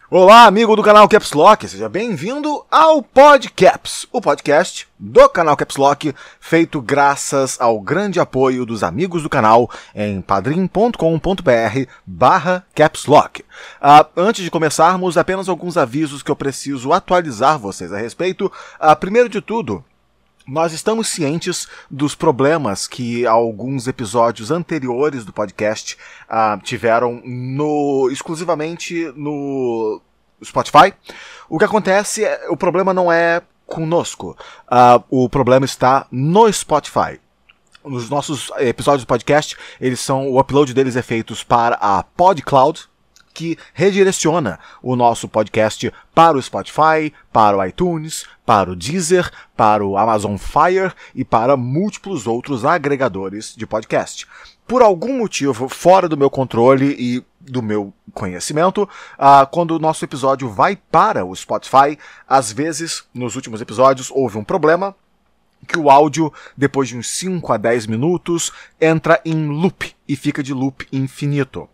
Olá, amigo do canal Caps Lock, seja bem-vindo ao Podcaps, o podcast do canal Caps Lock, feito graças ao grande apoio dos amigos do canal em padrim.com.br/capslock. Antes de começarmos, apenas alguns avisos que eu preciso atualizar vocês a respeito. Primeiro de tudo, nós estamos cientes dos problemas que alguns episódios anteriores do podcast tiveram exclusivamente no Spotify. O que acontece o problema não é conosco, o problema está no Spotify. Os nossos episódios do podcast, o upload deles é feito para a PodCloud, que redireciona o nosso podcast para o Spotify, para o iTunes, para o Deezer, para o Amazon Fire e para múltiplos outros agregadores de podcast. Por algum motivo fora do meu controle e do meu conhecimento, quando o nosso episódio vai para o Spotify, às vezes, nos últimos episódios, houve um problema que o áudio, depois de uns 5 a 10 minutos, entra em loop e fica de loop infinito.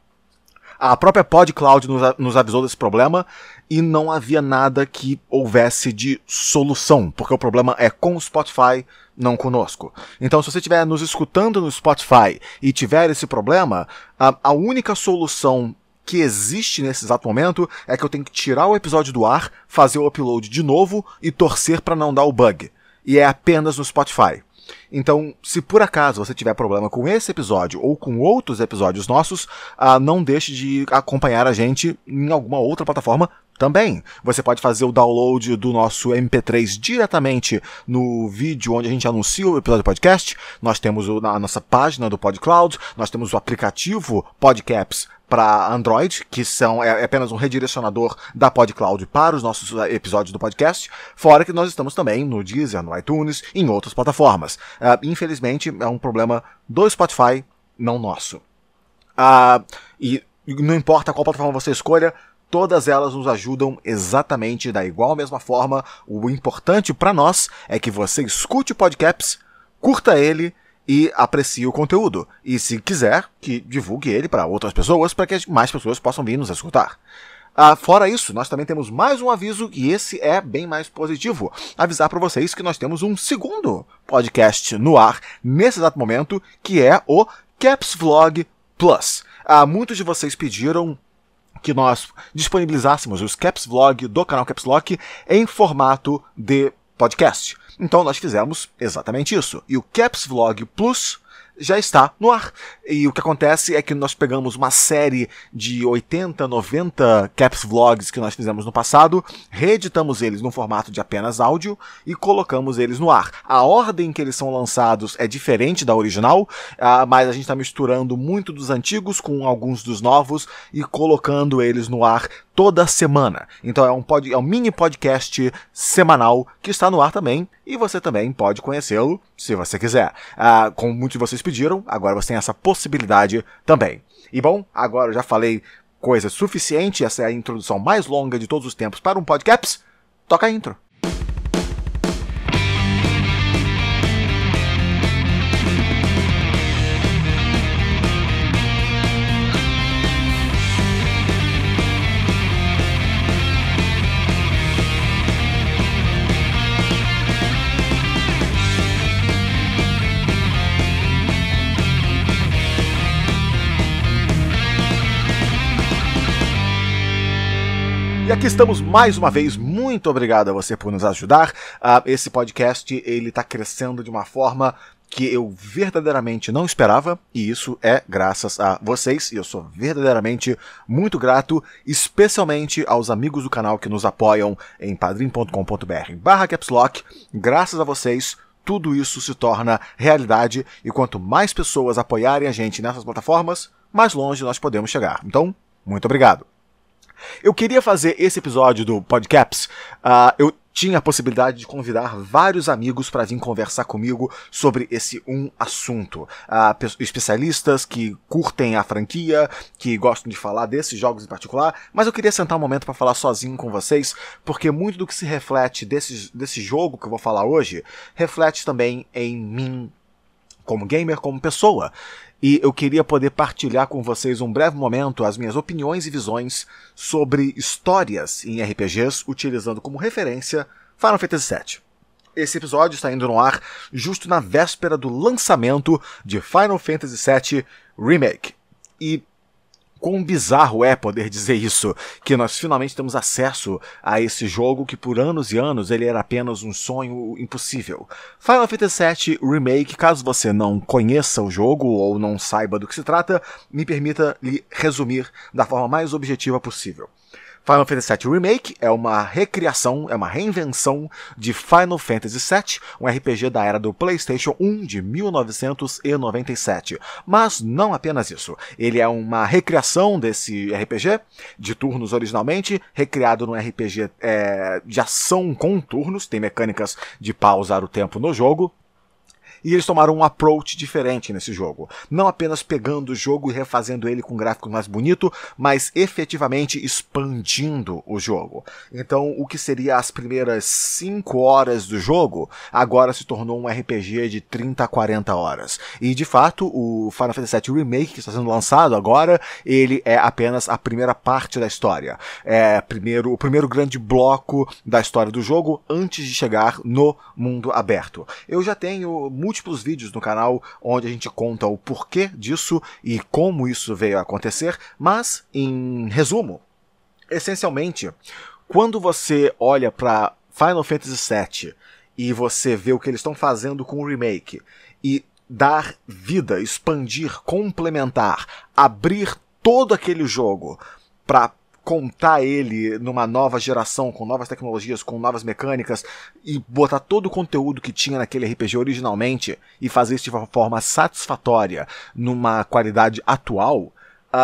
A própria PodCloud nos avisou desse problema e não havia nada que houvesse de solução, porque o problema é com o Spotify, não conosco. Então, se você estiver nos escutando no Spotify e tiver esse problema, a única solução que existe nesse exato momento é que eu tenho que tirar o episódio do ar, fazer o upload de novo e torcer para não dar o bug. E é apenas no Spotify. Então, se por acaso você tiver problema com esse episódio ou com outros episódios nossos, não deixe de acompanhar a gente em alguma outra plataforma também. Você pode fazer o download do nosso MP3 diretamente no vídeo onde a gente anuncia o episódio do podcast. Nós temos a nossa página do PodCloud, nós temos o aplicativo Podcaps para Android, que é apenas um redirecionador da PodCloud para os nossos episódios do podcast, fora que nós estamos também no Deezer, no iTunes e em outras plataformas. Infelizmente, é um problema do Spotify, não nosso. E não importa qual plataforma você escolha, todas elas nos ajudam exatamente da igual mesma forma. O importante para nós é que você escute o Podcaps, curta ele e aprecie o conteúdo. E se quiser, que divulgue ele para outras pessoas, para que mais pessoas possam vir nos escutar. Fora isso, nós também temos mais um aviso, e esse é bem mais positivo. Avisar para vocês que nós temos um segundo podcast no ar, nesse exato momento, que é o Caps Vlog Plus. Muitos de vocês pediram que nós disponibilizássemos os Caps Vlog do canal Caps Lock em formato de podcast. Então nós fizemos exatamente isso. E o Caps Vlog Plus já está no ar. E o que acontece é que nós pegamos uma série de 80, 90 Caps Vlogs que nós fizemos no passado, reeditamos eles no formato de apenas áudio e colocamos eles no ar. A ordem que eles são lançados é diferente da original, mas a gente está misturando muito dos antigos com alguns dos novos e colocando eles no ar toda semana. Então é um mini podcast semanal que está no ar também, e você também pode conhecê-lo se você quiser. Como muitos de vocês pediram, agora você tem essa possibilidade também. E bom, agora eu já falei coisa suficiente, essa é a introdução mais longa de todos os tempos para um podcast. Toca a intro. E aqui estamos mais uma vez. Muito obrigado a você por nos ajudar. Esse podcast ele está crescendo de uma forma que eu verdadeiramente não esperava, e isso é graças a vocês, e eu sou verdadeiramente muito grato, especialmente aos amigos do canal que nos apoiam em padrim.com.br/capslock. Graças a vocês, tudo isso se torna realidade, e quanto mais pessoas apoiarem a gente nessas plataformas, mais longe nós podemos chegar. Então, muito obrigado. Eu queria fazer esse episódio do Podcaps. Eu tinha a possibilidade de convidar vários amigos para vir conversar comigo sobre esse assunto. Especialistas que curtem a franquia, que gostam de falar desses jogos em particular, mas eu queria sentar um momento para falar sozinho com vocês, porque muito do que se reflete desse jogo que eu vou falar hoje, reflete também em mim como gamer, como pessoa. E eu queria poder partilhar com vocês um breve momento as minhas opiniões e visões sobre histórias em RPGs, utilizando como referência Final Fantasy VII. Esse episódio está indo no ar justo na véspera do lançamento de Final Fantasy VII Remake. E quão bizarro é poder dizer isso, que nós finalmente temos acesso a esse jogo que por anos e anos ele era apenas um sonho impossível. Final Fantasy VII Remake, caso você não conheça o jogo ou não saiba do que se trata, me permita lhe resumir da forma mais objetiva possível. Final Fantasy VII Remake é uma recriação, é uma reinvenção de Final Fantasy VII, um RPG da era do PlayStation 1 de 1997. Mas não apenas isso, ele é uma recriação desse RPG, de turnos originalmente, recriado num RPG de ação com turnos, tem mecânicas de pausar o tempo no jogo. E eles tomaram um approach diferente nesse jogo. Não apenas pegando o jogo e refazendo ele com um gráfico mais bonito, mas efetivamente expandindo o jogo. Então, o que seria as primeiras 5 horas do jogo, agora se tornou um RPG de 30 a 40 horas. E, de fato, o Final Fantasy VII Remake, que está sendo lançado agora, ele é apenas a primeira parte da história. O primeiro grande bloco da história do jogo, antes de chegar no mundo aberto. Eu já tenho múltiplos vídeos no canal onde a gente conta o porquê disso e como isso veio a acontecer, mas, em resumo, essencialmente, quando você olha para Final Fantasy VII e você vê o que eles estão fazendo com o remake e dar vida, expandir, complementar, abrir todo aquele jogo para contar ele numa nova geração, com novas tecnologias, com novas mecânicas, e botar todo o conteúdo que tinha naquele RPG originalmente e fazer isso de uma forma satisfatória, numa qualidade atual,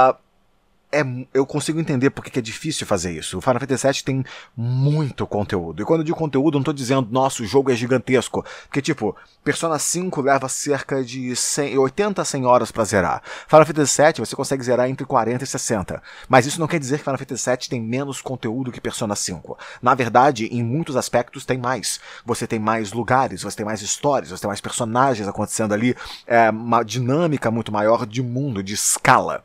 eu consigo entender porque que é difícil fazer isso. O Final Fantasy VII tem muito conteúdo. E quando eu digo conteúdo, eu não estou dizendo, nossa, o jogo é gigantesco. Porque, tipo, Persona 5 leva cerca de 80 a 100 horas para zerar. Final Fantasy VII você consegue zerar entre 40 e 60. Mas isso não quer dizer que Final Fantasy VII tem menos conteúdo que Persona 5. Na verdade, em muitos aspectos tem mais. Você tem mais lugares, você tem mais histórias, você tem mais personagens acontecendo ali. Uma dinâmica muito maior de mundo, de escala.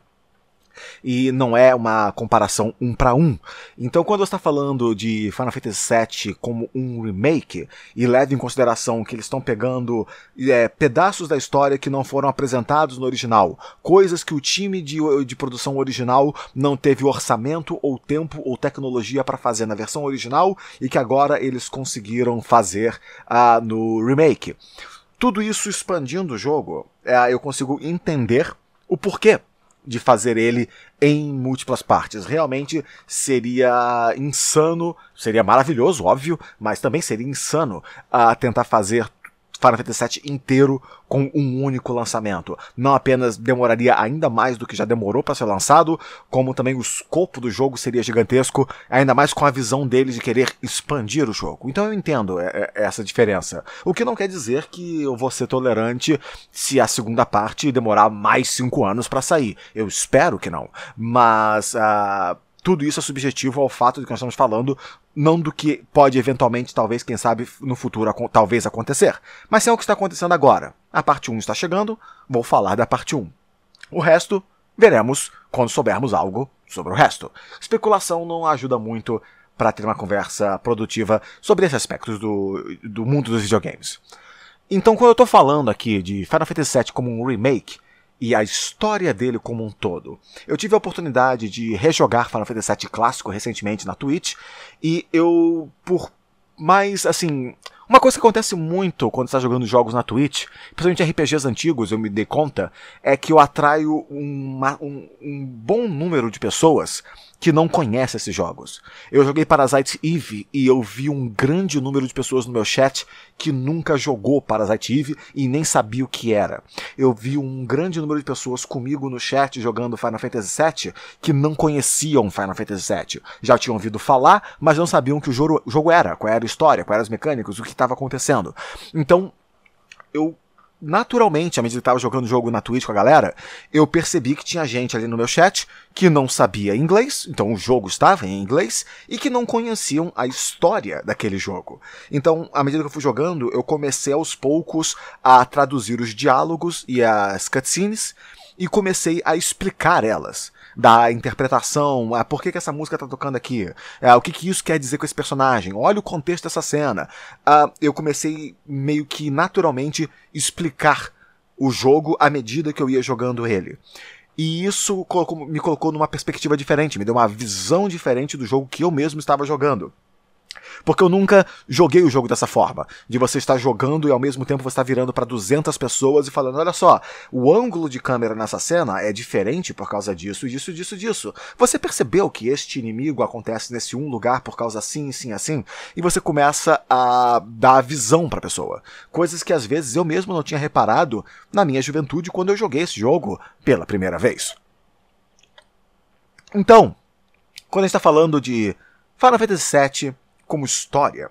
E não é uma comparação 1 para 1. Então, quando você está falando de Final Fantasy VII como um remake, e leva em consideração que eles estão pegando pedaços da história que não foram apresentados no original, coisas que o time de produção original não teve orçamento, ou tempo, ou tecnologia para fazer na versão original, e que agora eles conseguiram fazer no remake. Tudo isso expandindo o jogo, eu consigo entender o porquê de fazer ele em múltiplas partes. Realmente seria insano, seria maravilhoso, óbvio, mas também seria insano tentar fazer Final Fantasy VII inteiro com um único lançamento. Não apenas demoraria ainda mais do que já demorou para ser lançado, como também o escopo do jogo seria gigantesco, ainda mais com a visão deles de querer expandir o jogo. Então eu entendo essa diferença. O que não quer dizer que eu vou ser tolerante se a segunda parte demorar mais 5 anos para sair. Eu espero que não. Mas tudo isso é subjetivo ao fato de que nós estamos falando, não do que pode eventualmente, talvez, quem sabe, no futuro talvez acontecer. Mas sim é o que está acontecendo agora. A parte 1 está chegando, vou falar da parte 1. O resto, veremos quando soubermos algo sobre o resto. Especulação não ajuda muito para ter uma conversa produtiva sobre esses aspectos do mundo dos videogames. Então, quando eu estou falando aqui de Final Fantasy VII como um remake, e a história dele como um todo. Eu tive a oportunidade de rejogar Final Fantasy VII clássico recentemente na Twitch, e eu, por mais, assim, uma coisa que acontece muito quando você está jogando jogos na Twitch, principalmente RPGs antigos, eu me dei conta, é que eu atraio um bom número de pessoas que não conhece esses jogos. Eu joguei Parasite Eve e eu vi um grande número de pessoas no meu chat que nunca jogou Parasite Eve e nem sabia o que era. Eu vi um grande número de pessoas comigo no chat jogando Final Fantasy VII que não conheciam Final Fantasy VII. Já tinham ouvido falar, mas não sabiam o que o jogo era, qual era a história, quais eram as mecânicas, o que estava acontecendo. Então, eu naturalmente, à medida que eu tava jogando o jogo na Twitch com a galera, eu percebi que tinha gente ali no meu chat que não sabia inglês, então o jogo estava em inglês, e que não conheciam a história daquele jogo. Então, à medida que eu fui jogando, eu comecei aos poucos a traduzir os diálogos e as cutscenes, e comecei a explicar elas. Da interpretação, por que essa música tá tocando aqui, o que isso quer dizer com esse personagem, olha o contexto dessa cena. Eu comecei meio que naturalmente explicar o jogo à medida que eu ia jogando ele. E isso me colocou numa perspectiva diferente, me deu uma visão diferente do jogo que eu mesmo estava jogando. Porque eu nunca joguei o jogo dessa forma, de você estar jogando e ao mesmo tempo você estar virando para 200 pessoas e falando, olha só, o ângulo de câmera nessa cena é diferente por causa disso, disso, disso, disso. Você percebeu que este inimigo acontece nesse um lugar por causa assim, assim, assim? E você começa a dar visão para a pessoa. Coisas que às vezes eu mesmo não tinha reparado na minha juventude quando eu joguei esse jogo pela primeira vez. Então, quando a gente está falando de Final Fantasy VII como história,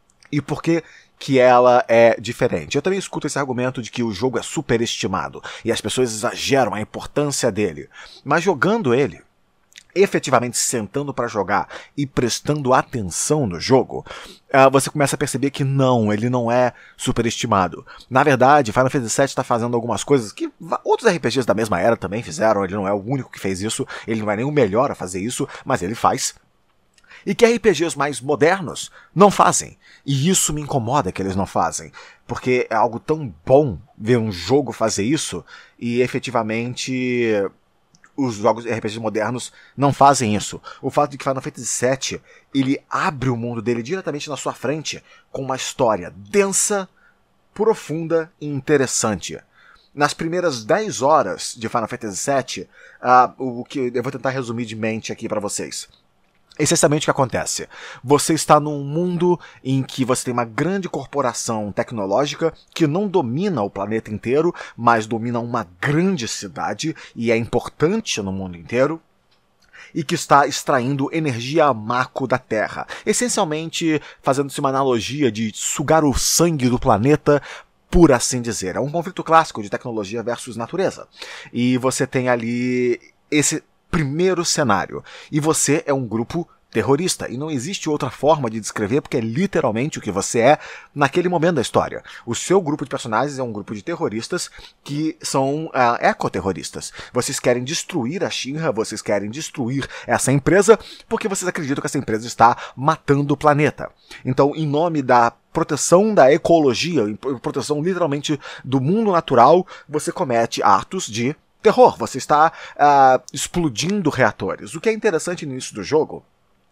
e por que ela é diferente. Eu também escuto esse argumento de que o jogo é superestimado, e as pessoas exageram a importância dele. Mas jogando ele, efetivamente sentando para jogar e prestando atenção no jogo, você começa a perceber que não, ele não é superestimado. Na verdade, Final Fantasy VII está fazendo algumas coisas que outros RPGs da mesma era também fizeram, ele não é o único que fez isso, ele não é nem o melhor a fazer isso, mas ele faz. E que RPGs mais modernos não fazem. E isso me incomoda que eles não fazem. Porque é algo tão bom ver um jogo fazer isso e efetivamente os jogos RPGs modernos não fazem isso. O fato de que Final Fantasy VII ele abre o mundo dele diretamente na sua frente com uma história densa, profunda e interessante. Nas primeiras 10 horas de Final Fantasy VII, o que eu vou tentar resumir de mente aqui para vocês. Essencialmente o que acontece? Você está num mundo em que você tem uma grande corporação tecnológica que não domina o planeta inteiro, mas domina uma grande cidade e é importante no mundo inteiro, e que está extraindo energia a maco da Terra. Essencialmente fazendo-se uma analogia de sugar o sangue do planeta, por assim dizer. É um conflito clássico de tecnologia versus natureza. E você tem ali esse primeiro cenário. E você é um grupo terrorista. E não existe outra forma de descrever, porque é literalmente o que você é naquele momento da história. O seu grupo de personagens é um grupo de terroristas que são ecoterroristas. Vocês querem destruir a Shinra, vocês querem destruir essa empresa, porque vocês acreditam que essa empresa está matando o planeta. Então, em nome da proteção da ecologia, proteção literalmente do mundo natural, você comete atos de terror. Você está explodindo reatores. O que é interessante no início do jogo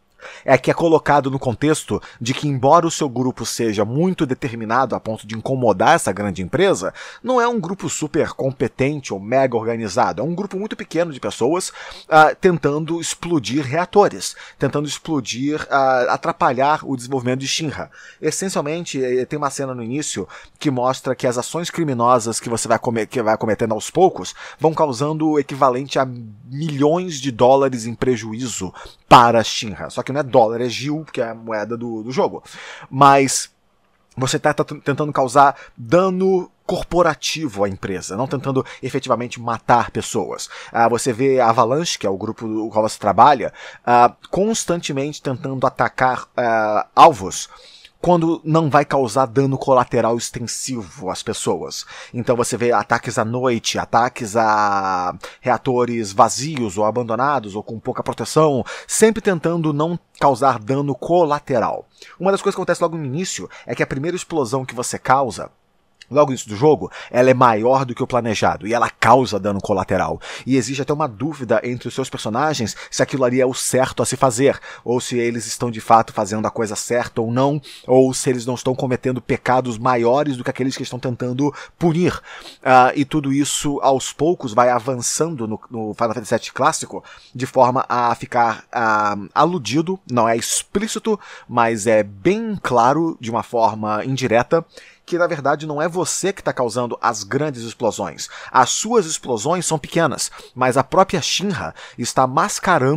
é que é colocado no contexto de que, embora o seu grupo seja muito determinado a ponto de incomodar essa grande empresa, não é um grupo super competente ou mega organizado, é um grupo muito pequeno de pessoas tentando explodir reatores, tentando explodir, atrapalhar o desenvolvimento de Shinra. Essencialmente, tem uma cena no início que mostra que as ações criminosas que você vai cometendo aos poucos vão causando o equivalente a milhões de dólares em prejuízo para a Shinra. Só que não é dólar, é Gil, que é a moeda do jogo. Mas você está tentando causar dano corporativo à empresa, não tentando efetivamente matar pessoas. Você vê a Avalanche, que é o grupo do qual você trabalha, constantemente tentando atacar alvos quando não vai causar dano colateral extensivo às pessoas. Então você vê ataques à noite, ataques a reatores vazios ou abandonados ou com pouca proteção, sempre tentando não causar dano colateral. Uma das coisas que acontece logo no início é que a primeira explosão que você causa logo no início do jogo, ela é maior do que o planejado, e ela causa dano colateral. E existe até uma dúvida entre os seus personagens se aquilo ali é o certo a se fazer, ou se eles estão de fato fazendo a coisa certa ou não, ou se eles não estão cometendo pecados maiores do que aqueles que estão tentando punir. E tudo isso, aos poucos, vai avançando no Final Fantasy VII clássico, de forma a ficar aludido, não é explícito, mas é bem claro, de uma forma indireta, que na verdade não é você que está causando as grandes explosões. As suas explosões são pequenas, mas a própria Shinra está mascarando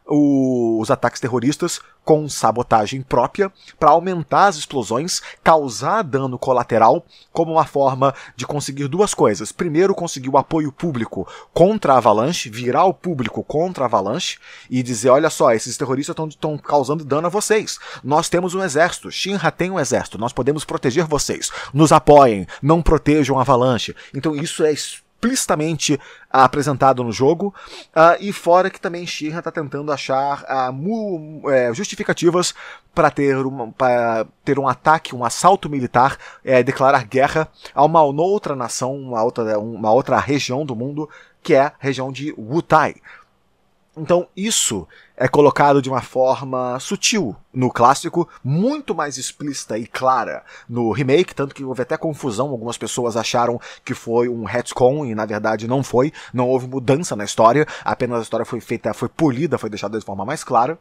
os ataques terroristas com sabotagem própria para aumentar as explosões, causar dano colateral, como uma forma de conseguir duas coisas. Primeiro, conseguir o apoio público contra a Avalanche, virar o público contra a Avalanche e dizer, olha só, esses terroristas estão causando dano a vocês. Nós temos um exército, Shinra tem um exército, nós podemos proteger vocês. Nos apoiem, não protejam a Avalanche. Então isso é explicitamente apresentado no jogo, e fora que também Shinra está tentando achar justificativas para ter um ataque, um assalto militar, declarar guerra a uma outra nação, uma outra região do mundo, que é a região de Wutai. Então isso é colocado de uma forma sutil no clássico, muito mais explícita e clara no remake, tanto que houve até confusão, algumas pessoas acharam que foi um retcon e na verdade não foi, não houve mudança na história, apenas a história foi polida, foi deixada de forma mais clara.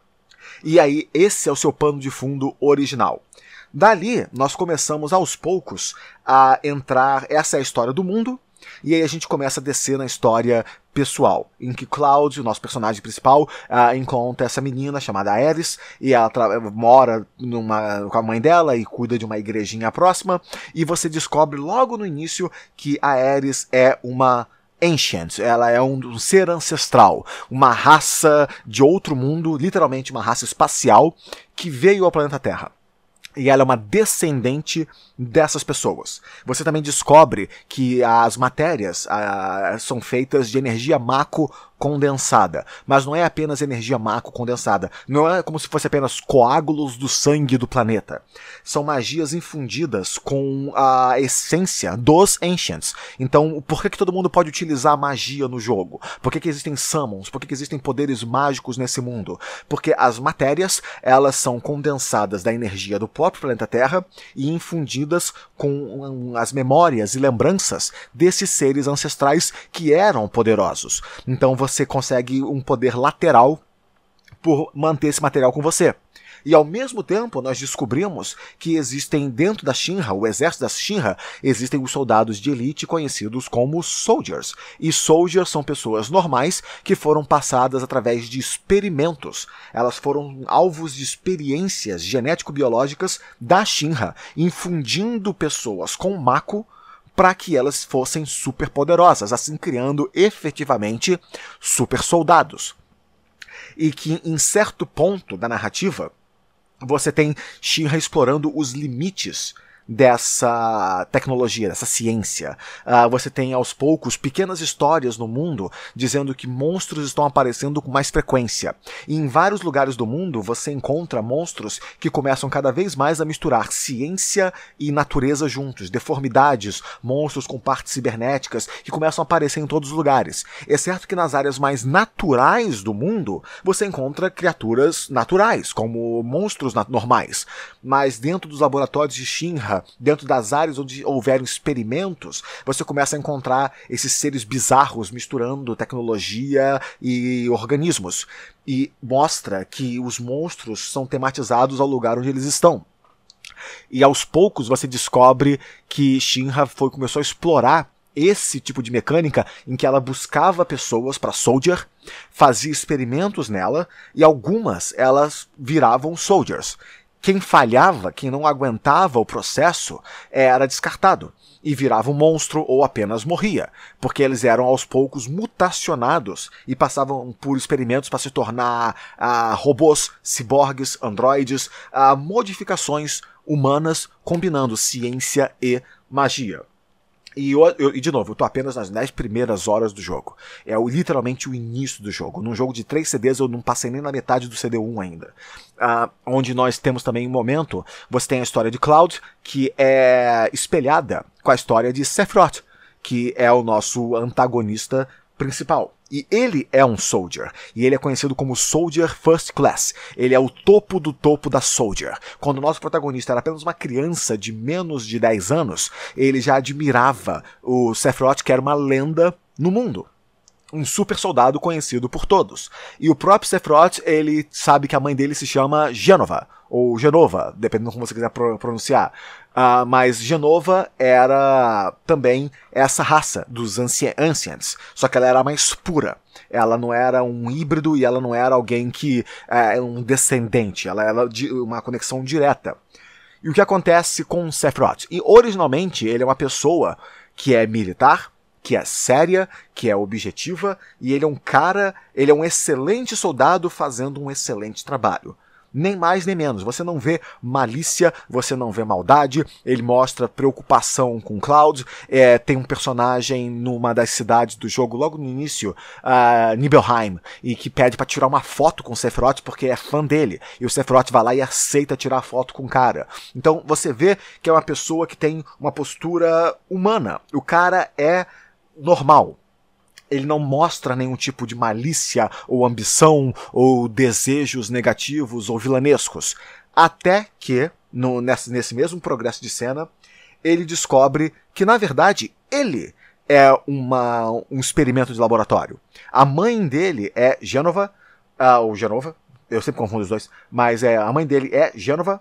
E aí esse é o seu pano de fundo original. Dali nós começamos aos poucos a entrar, essa é a história do mundo, e aí a gente começa a descer na história pessoal, em que Cloud, o nosso personagem principal, encontra essa menina chamada Aeris, e ela mora com a mãe dela e cuida de uma igrejinha próxima, e você descobre logo no início que a Aeris é uma Ancient, ela é um ser ancestral, uma raça de outro mundo, literalmente uma raça espacial, que veio ao planeta Terra. E ela é uma descendente dessas pessoas. Você também descobre que as matérias são feitas de energia Mako condensada. Mas não é apenas energia Mako condensada. Não é como se fosse apenas coágulos do sangue do planeta. São magias infundidas com a essência dos Ancients. Então, por que todo mundo pode utilizar magia no jogo? Por que existem summons? Por que existem poderes mágicos nesse mundo? Porque as matérias, elas são condensadas da energia do próprio planeta Terra e infundidas com as memórias e lembranças desses seres ancestrais que eram poderosos. Então você consegue um poder lateral por manter esse material com você. E ao mesmo tempo nós descobrimos que existem dentro da Shinra, o exército da Shinra, existem os soldados de elite conhecidos como Soldiers. E Soldiers são pessoas normais que foram passadas através de experimentos. Elas foram alvos de experiências genético-biológicas da Shinra, infundindo pessoas com Mako para que elas fossem super poderosas, assim criando efetivamente super soldados. E que em certo ponto da narrativa você tem Shinra explorando os limites dessa tecnologia, dessa ciência. Você tem aos poucos pequenas histórias no mundo dizendo que monstros estão aparecendo com mais frequência. E em vários lugares do mundo você encontra monstros que começam cada vez mais a misturar ciência e natureza juntos, deformidades, monstros com partes cibernéticas que começam a aparecer em todos os lugares. Exceto que nas áreas mais naturais do mundo você encontra criaturas naturais, como monstros normais. Mas dentro dos laboratórios de Shinra, dentro das áreas onde houveram experimentos, você começa a encontrar esses seres bizarros misturando tecnologia e organismos. E mostra que os monstros são tematizados ao lugar onde eles estão. E aos poucos você descobre que Shinra começou a explorar esse tipo de mecânica em que ela buscava pessoas para Soldier, fazia experimentos nela, e algumas elas viravam Soldiers. Quem falhava, quem não aguentava o processo, era descartado e virava um monstro ou apenas morria, porque eles eram aos poucos mutacionados e passavam por experimentos para se tornar robôs, ciborgues, androides, modificações humanas combinando ciência e magia. E de novo, eu tô apenas nas 10 primeiras horas do jogo. É literalmente o início do jogo. Num jogo de 3 CDs eu não passei nem na metade do CD1 ainda. Onde nós temos também um momento, você tem a história de Cloud, que é espelhada com a história de Sephiroth, que é o nosso antagonista principal. E ele é um Soldier, e ele é conhecido como Soldier First Class. Ele é o topo do topo da Soldier. Quando o nosso protagonista era apenas uma criança de menos de 10 anos, ele já admirava o Sephiroth, que era uma lenda no mundo. um super soldado conhecido por todos. E o próprio Sephiroth, ele sabe que a mãe dele se chama Jenova, ou Genova, dependendo como você quiser pronunciar. Mas Jenova era também essa raça dos Ancients, só que ela era mais pura. Ela não era um híbrido e ela não era alguém que é um descendente, ela era uma conexão direta. E o que acontece com Sephiroth? E originalmente ele é uma pessoa que é militar, que é séria, que é objetiva, e ele é um excelente soldado fazendo um excelente trabalho. Nem mais nem menos. Você não vê malícia, você não vê maldade, ele mostra preocupação com Cloud. Tem um personagem numa das cidades do jogo, logo no início, Nibelheim, e que pede pra tirar uma foto com o Sephiroth porque é fã dele. E o Sephiroth vai lá e aceita tirar foto com o cara. Então você vê que é uma pessoa que tem uma postura humana. O cara é normal. Ele não mostra nenhum tipo de malícia ou ambição ou desejos negativos ou vilanescos. Até que, nesse mesmo progresso de cena, ele descobre que, na verdade, ele é um experimento de laboratório. A mãe dele é Genova, ou Genova, eu sempre confundo os dois, mas a mãe dele é Genova,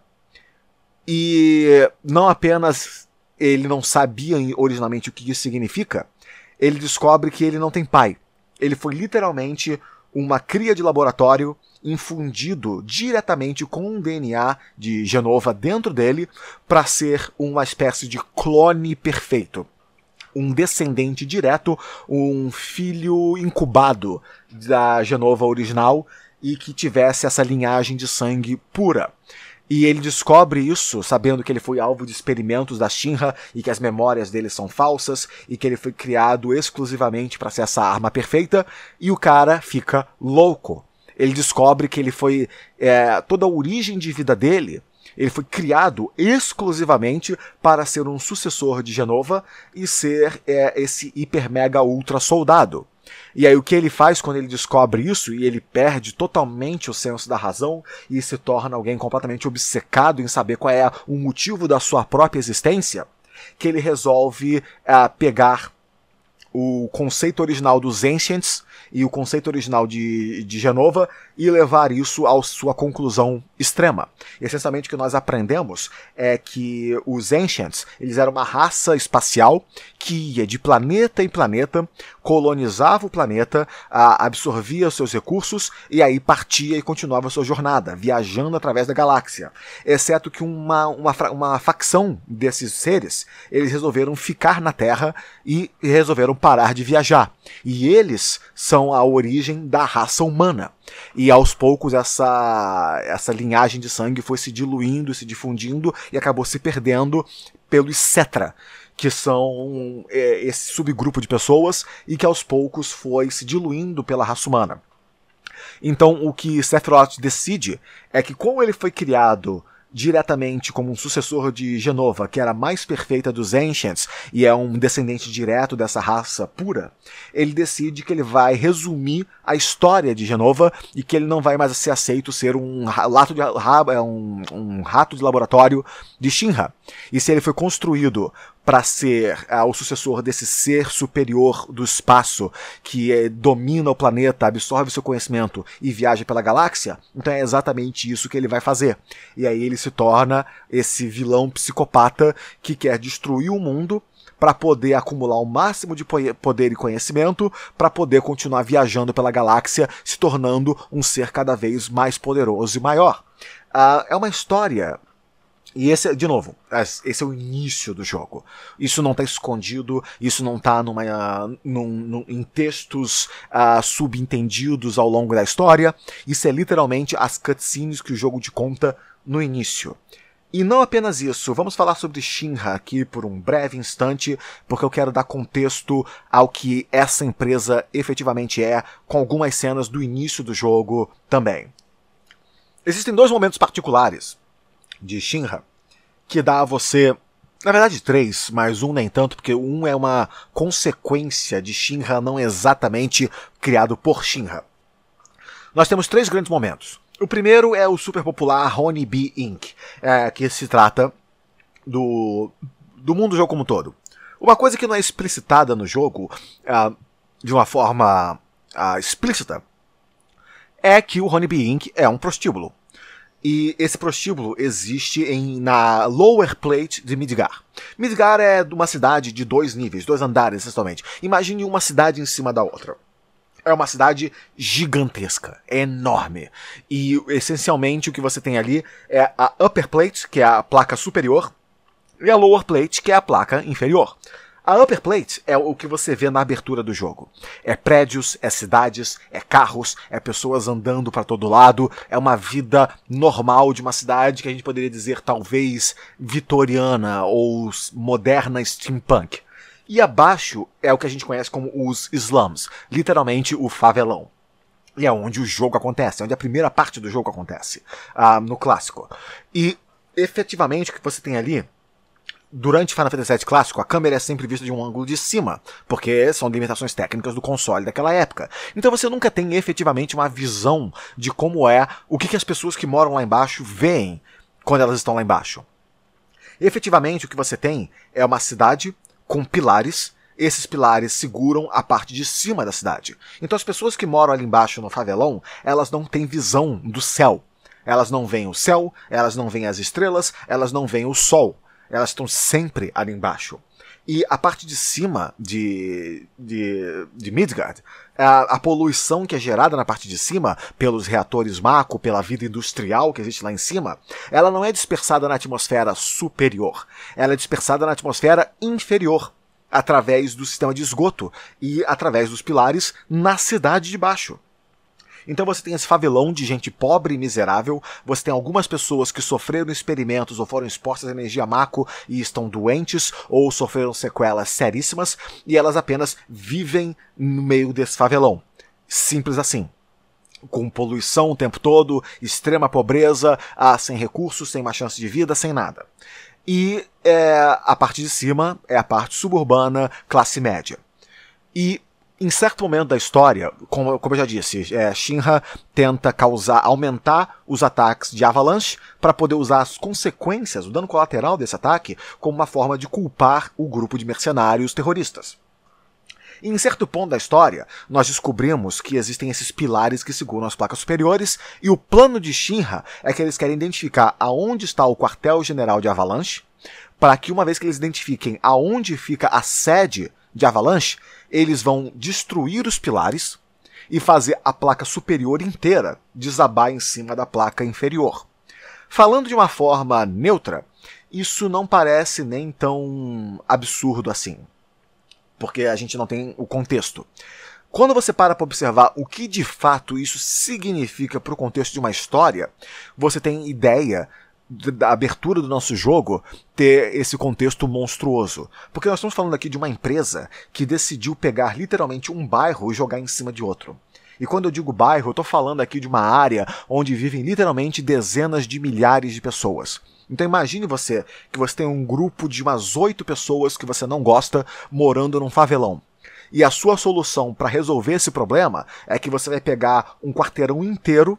e não apenas ele não sabia originalmente o que isso significa, ele descobre que ele não tem pai. Ele foi literalmente uma cria de laboratório infundido diretamente com um DNA de Genova dentro dele para ser uma espécie de clone perfeito. Um descendente direto, um filho incubado da Genova original e que tivesse essa linhagem de sangue pura. E ele descobre isso sabendo que ele foi alvo de experimentos da Shinra e que as memórias dele são falsas e que ele foi criado exclusivamente para ser essa arma perfeita, e o cara fica louco. Ele descobre que ele foi... toda a origem de vida dele, ele foi criado exclusivamente para ser um sucessor de Genova e ser esse hiper mega ultra soldado. E aí o que ele faz quando ele descobre isso, e ele perde totalmente o senso da razão e se torna alguém completamente obcecado em saber qual é o motivo da sua própria existência, que ele resolve pegar o conceito original dos Ancients e o conceito original de Genova e levar isso à sua conclusão extrema. E, essencialmente o que nós aprendemos é que os Ancients, eles eram uma raça espacial que ia de planeta em planeta, colonizava o planeta, absorvia seus recursos e aí partia e continuava a sua jornada, viajando através da galáxia. Exceto que uma facção desses seres, eles resolveram ficar na Terra e resolveram parar de viajar. E eles são a origem da raça humana. E aos poucos essa linhagem de sangue foi se diluindo, se difundindo e acabou se perdendo pelos Cetra, que são esse subgrupo de pessoas e que aos poucos foi se diluindo pela raça humana. Então o que Sephiroth decide é que, como ele foi criado diretamente como um sucessor de Genova, que era a mais perfeita dos Ancients e é um descendente direto dessa raça pura, ele decide que ele vai resumir a história de Genova e que ele não vai mais ser aceito ser um rato de laboratório de Shinra. E se ele foi construído para ser o sucessor desse ser superior do espaço que domina o planeta, absorve seu conhecimento e viaja pela galáxia, então é exatamente isso que ele vai fazer. E aí ele se torna esse vilão psicopata que quer destruir o mundo para poder acumular o máximo de poder e conhecimento, para poder continuar viajando pela galáxia, se tornando um ser cada vez mais poderoso e maior. É uma história... E esse, de novo, esse é o início do jogo. Isso não está escondido, isso não está em textos subentendidos ao longo da história. Isso é literalmente as cutscenes que o jogo te conta no início. E não apenas isso, vamos falar sobre Shinra aqui por um breve instante, porque eu quero dar contexto ao que essa empresa efetivamente é, com algumas cenas do início do jogo também. Existem dois momentos particulares de Shinra, que dá a você, na verdade 3, mas um nem tanto, porque um é uma consequência de Shinra não exatamente criado por Shinra. Nós temos 3 grandes momentos. O primeiro é o super popular Honey Bee Inc., que se trata do mundo do jogo como um todo. Uma coisa que não é explicitada no jogo, de uma forma explícita, é que o Honeybee Inc. é um prostíbulo. E esse prostíbulo existe na Lower Plate de Midgar. Midgar é uma cidade de 2 níveis, 2 andares, essencialmente. Imagine uma cidade em cima da outra. É uma cidade gigantesca, é enorme. E, essencialmente, o que você tem ali é a Upper Plate, que é a placa superior, e a Lower Plate, que é a placa inferior. A Upper Plate é o que você vê na abertura do jogo. É prédios, é cidades, é carros, é pessoas andando para todo lado, é uma vida normal de uma cidade que a gente poderia dizer talvez vitoriana ou moderna steampunk. E abaixo é o que a gente conhece como os slums, literalmente o favelão. E é onde o jogo acontece, é onde a primeira parte do jogo acontece, no clássico. E efetivamente o que você tem ali, durante Final Fantasy VII Clássico, a câmera é sempre vista de um ângulo de cima, porque são limitações técnicas do console daquela época. Então você nunca tem efetivamente uma visão de como é, o que as pessoas que moram lá embaixo veem quando elas estão lá embaixo. E, efetivamente o que você tem é uma cidade com pilares. Esses pilares seguram a parte de cima da cidade. Então as pessoas que moram ali embaixo no favelão, elas não têm visão do céu. Elas não veem o céu, elas não veem as estrelas, elas não veem o sol. Elas estão sempre ali embaixo. E a parte de cima de Midgard, a poluição que é gerada na parte de cima, pelos reatores Mako, pela vida industrial que existe lá em cima, ela não é dispersada na atmosfera superior. Ela é dispersada na atmosfera inferior, através do sistema de esgoto e através dos pilares na cidade de baixo. Então você tem esse favelão de gente pobre e miserável, você tem algumas pessoas que sofreram experimentos ou foram expostas à energia Mako e estão doentes ou sofreram sequelas seríssimas e elas apenas vivem no meio desse favelão. Simples assim. Com poluição o tempo todo, extrema pobreza, sem recursos, sem uma chance de vida, sem nada. E a parte de cima é a parte suburbana, classe média. E em certo momento da história, como eu já disse, Shinra tenta aumentar os ataques de Avalanche para poder usar as consequências, o dano colateral desse ataque, como uma forma de culpar o grupo de mercenários terroristas. E em certo ponto da história, nós descobrimos que existem esses pilares que seguram as placas superiores, e o plano de Shinra é que eles querem identificar aonde está o quartel-general de Avalanche, para que uma vez que eles identifiquem aonde fica a sede de Avalanche, eles vão destruir os pilares e fazer a placa superior inteira desabar em cima da placa inferior. Falando de uma forma neutra, isso não parece nem tão absurdo assim, porque a gente não tem o contexto. Quando você para observar o que de fato isso significa para o contexto de uma história, você tem ideia da abertura do nosso jogo ter esse contexto monstruoso. Porque nós estamos falando aqui de uma empresa que decidiu pegar literalmente um bairro e jogar em cima de outro. E quando eu digo bairro, eu estou falando aqui de uma área onde vivem literalmente dezenas de milhares de pessoas. Então imagine que você tem um grupo de umas 8 pessoas que você não gosta morando num favelão. E a sua solução para resolver esse problema é que você vai pegar um quarteirão inteiro,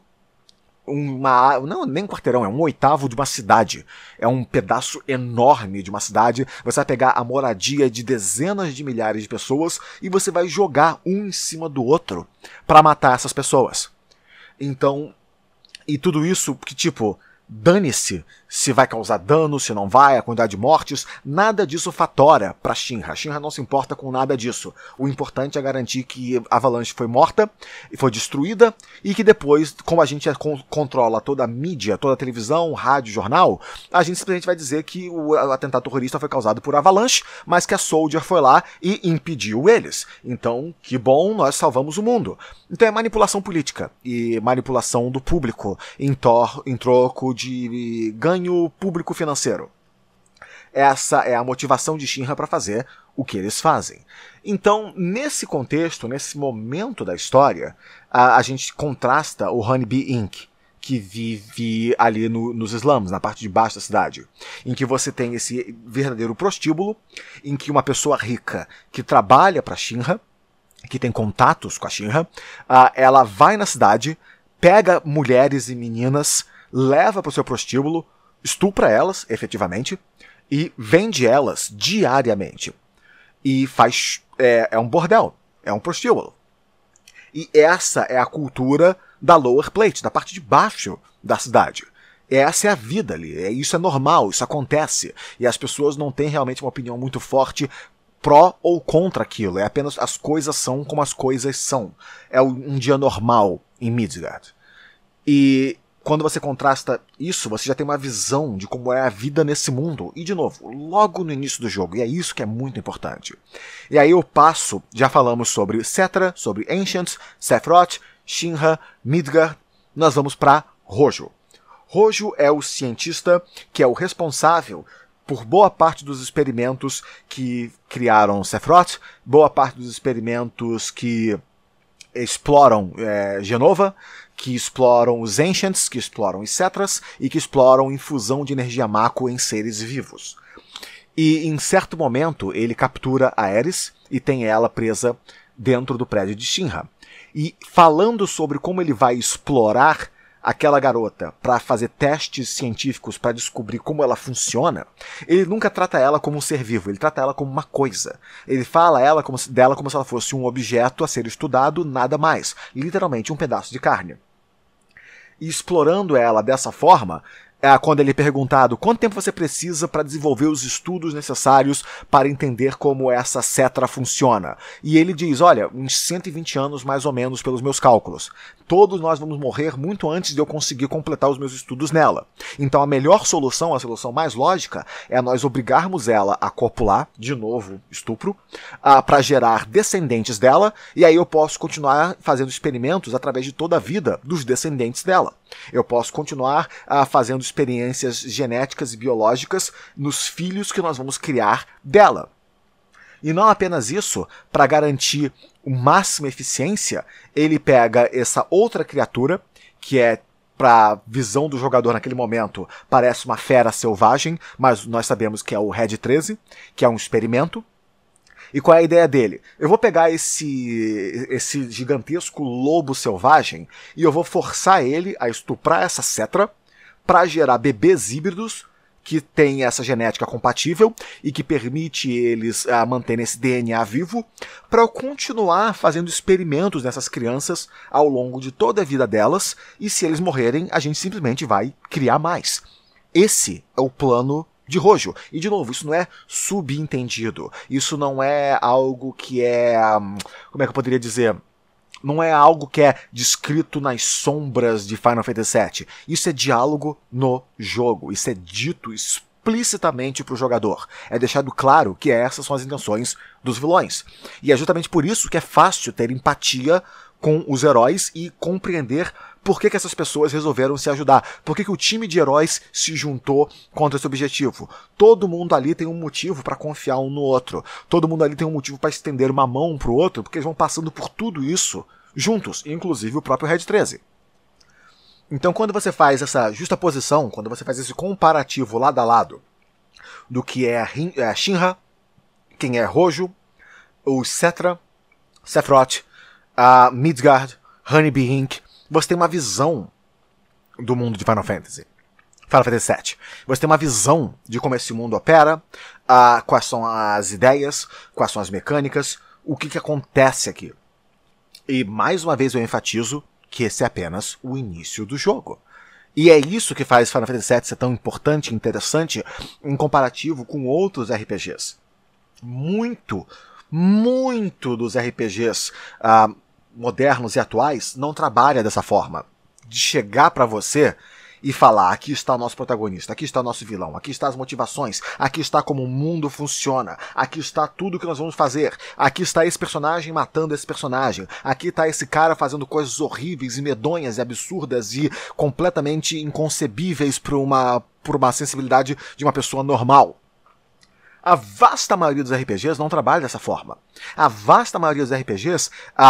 não, nem um quarteirão, é um oitavo de uma cidade. É um pedaço enorme de uma cidade. Você vai pegar a moradia de dezenas de milhares de pessoas e você vai jogar um em cima do outro para matar essas pessoas. Então, e tudo isso que tipo, dane-se se vai causar dano, se não vai, a quantidade de mortes, nada disso fatora para Shinra. A Shinra não se importa com nada disso. O importante é garantir que a Avalanche foi morta, foi destruída, e que depois, como a gente controla toda a mídia, toda a televisão, rádio, jornal, a gente simplesmente vai dizer que o atentado terrorista foi causado por Avalanche, mas que a Soldier foi lá e impediu eles. Então, que bom, nós salvamos o mundo. Então é manipulação política e manipulação do público em troco de ganho público financeiro. Essa é a motivação de Shinra para fazer o que eles fazem. Então, nesse contexto, nesse momento da história, a gente contrasta o Honeybee Inc., que vive ali nos slums, na parte de baixo da cidade, em que você tem esse verdadeiro prostíbulo, em que uma pessoa rica que trabalha para Shinra, que tem contatos com a Shinra, ela vai na cidade, pega mulheres e meninas, leva para o seu prostíbulo, estupra elas, efetivamente, e vende elas diariamente. E faz... é um bordel. é um prostíbulo. E essa é a cultura da Lower Plate, da parte de baixo da cidade. Essa é a vida ali, isso é normal, isso acontece. E as pessoas não têm realmente uma opinião muito forte pró ou contra aquilo. É apenas as coisas são como as coisas são. É um dia normal em Midgard. E quando você contrasta isso, você já tem uma visão de como é a vida nesse mundo. E, de novo, logo no início do jogo. E é isso que é muito importante. E aí eu passo, já falamos sobre Cetra, sobre Ancients, Sephiroth, Shinra, Midgard. Nós vamos para Hojo. Hojo é o cientista que é o responsável por boa parte dos experimentos que criaram Sephiroth, boa parte dos experimentos que exploram Jenova, que exploram os Ancients, que exploram os Cetras e que exploram infusão de energia Mako em seres vivos. E em certo momento ele captura a Aeris e tem ela presa dentro do prédio de Shinra. E falando sobre como ele vai explorar aquela garota para fazer testes científicos para descobrir como ela funciona, ele nunca trata ela como um ser vivo, ele trata ela como uma coisa. Ele fala dela como se ela fosse um objeto a ser estudado, nada mais. Literalmente um pedaço de carne. E explorando ela dessa forma, quando ele é perguntado quanto tempo você precisa para desenvolver os estudos necessários para entender como essa Cetra funciona. E ele diz, olha, uns 120 anos mais ou menos pelos meus cálculos. Todos nós vamos morrer muito antes de eu conseguir completar os meus estudos nela. Então a melhor solução, a solução mais lógica, é nós obrigarmos ela a copular, de novo, estupro, para gerar descendentes dela, e aí eu posso continuar fazendo experimentos através de toda a vida dos descendentes dela. Eu posso continuar fazendo experiências genéticas e biológicas nos filhos que nós vamos criar dela. E não apenas isso, para garantir máxima eficiência, ele pega essa outra criatura, que é, para visão do jogador naquele momento, parece uma fera selvagem, mas nós sabemos que é o Red 13, que é um experimento. E qual é a ideia dele? Eu vou pegar esse gigantesco lobo selvagem e eu vou forçar ele a estuprar essa Cetra para gerar bebês híbridos que têm essa genética compatível e que permite eles manterem esse DNA vivo para eu continuar fazendo experimentos nessas crianças ao longo de toda a vida delas, e se eles morrerem, a gente simplesmente vai criar mais. Esse é o plano de Hojo. E, de novo, isso não é subentendido. Isso não é algo que é... como é que eu poderia dizer? Não é algo que é descrito nas sombras de Final Fantasy VII. Isso é diálogo no jogo. Isso é dito explicitamente para o jogador. É deixado claro que essas são as intenções dos vilões. E é justamente por isso que é fácil ter empatia com os heróis e compreender por que essas pessoas resolveram se ajudar. Por que o time de heróis se juntou contra esse objetivo. Todo mundo ali tem um motivo para confiar um no outro. Todo mundo ali tem um motivo para estender uma mão para o outro, porque eles vão passando por tudo isso juntos, inclusive o próprio Red 13. Então, quando você faz essa justaposição, quando você faz esse comparativo lado a lado do que é a Shinra, quem é Hojo, o Cetra, Sephiroth, a Midgard, Honeybee Inc., você tem uma visão do mundo de Final Fantasy VII. Você tem uma visão de como esse mundo opera, quais são as ideias, quais são as mecânicas, o que acontece aqui. E mais uma vez eu enfatizo que esse é apenas o início do jogo. E é isso que faz Final Fantasy VII ser tão importante e interessante em comparativo com outros RPGs. Muito dos RPGs modernos e atuais não trabalha dessa forma. De chegar para você e falar, aqui está o nosso protagonista, aqui está o nosso vilão, aqui está as motivações, aqui está como o mundo funciona, aqui está tudo que nós vamos fazer, aqui está esse personagem matando esse personagem, aqui está esse cara fazendo coisas horríveis e medonhas e absurdas e completamente inconcebíveis por uma sensibilidade de uma pessoa normal. A vasta maioria dos RPGs não trabalha dessa forma. A vasta maioria dos RPGs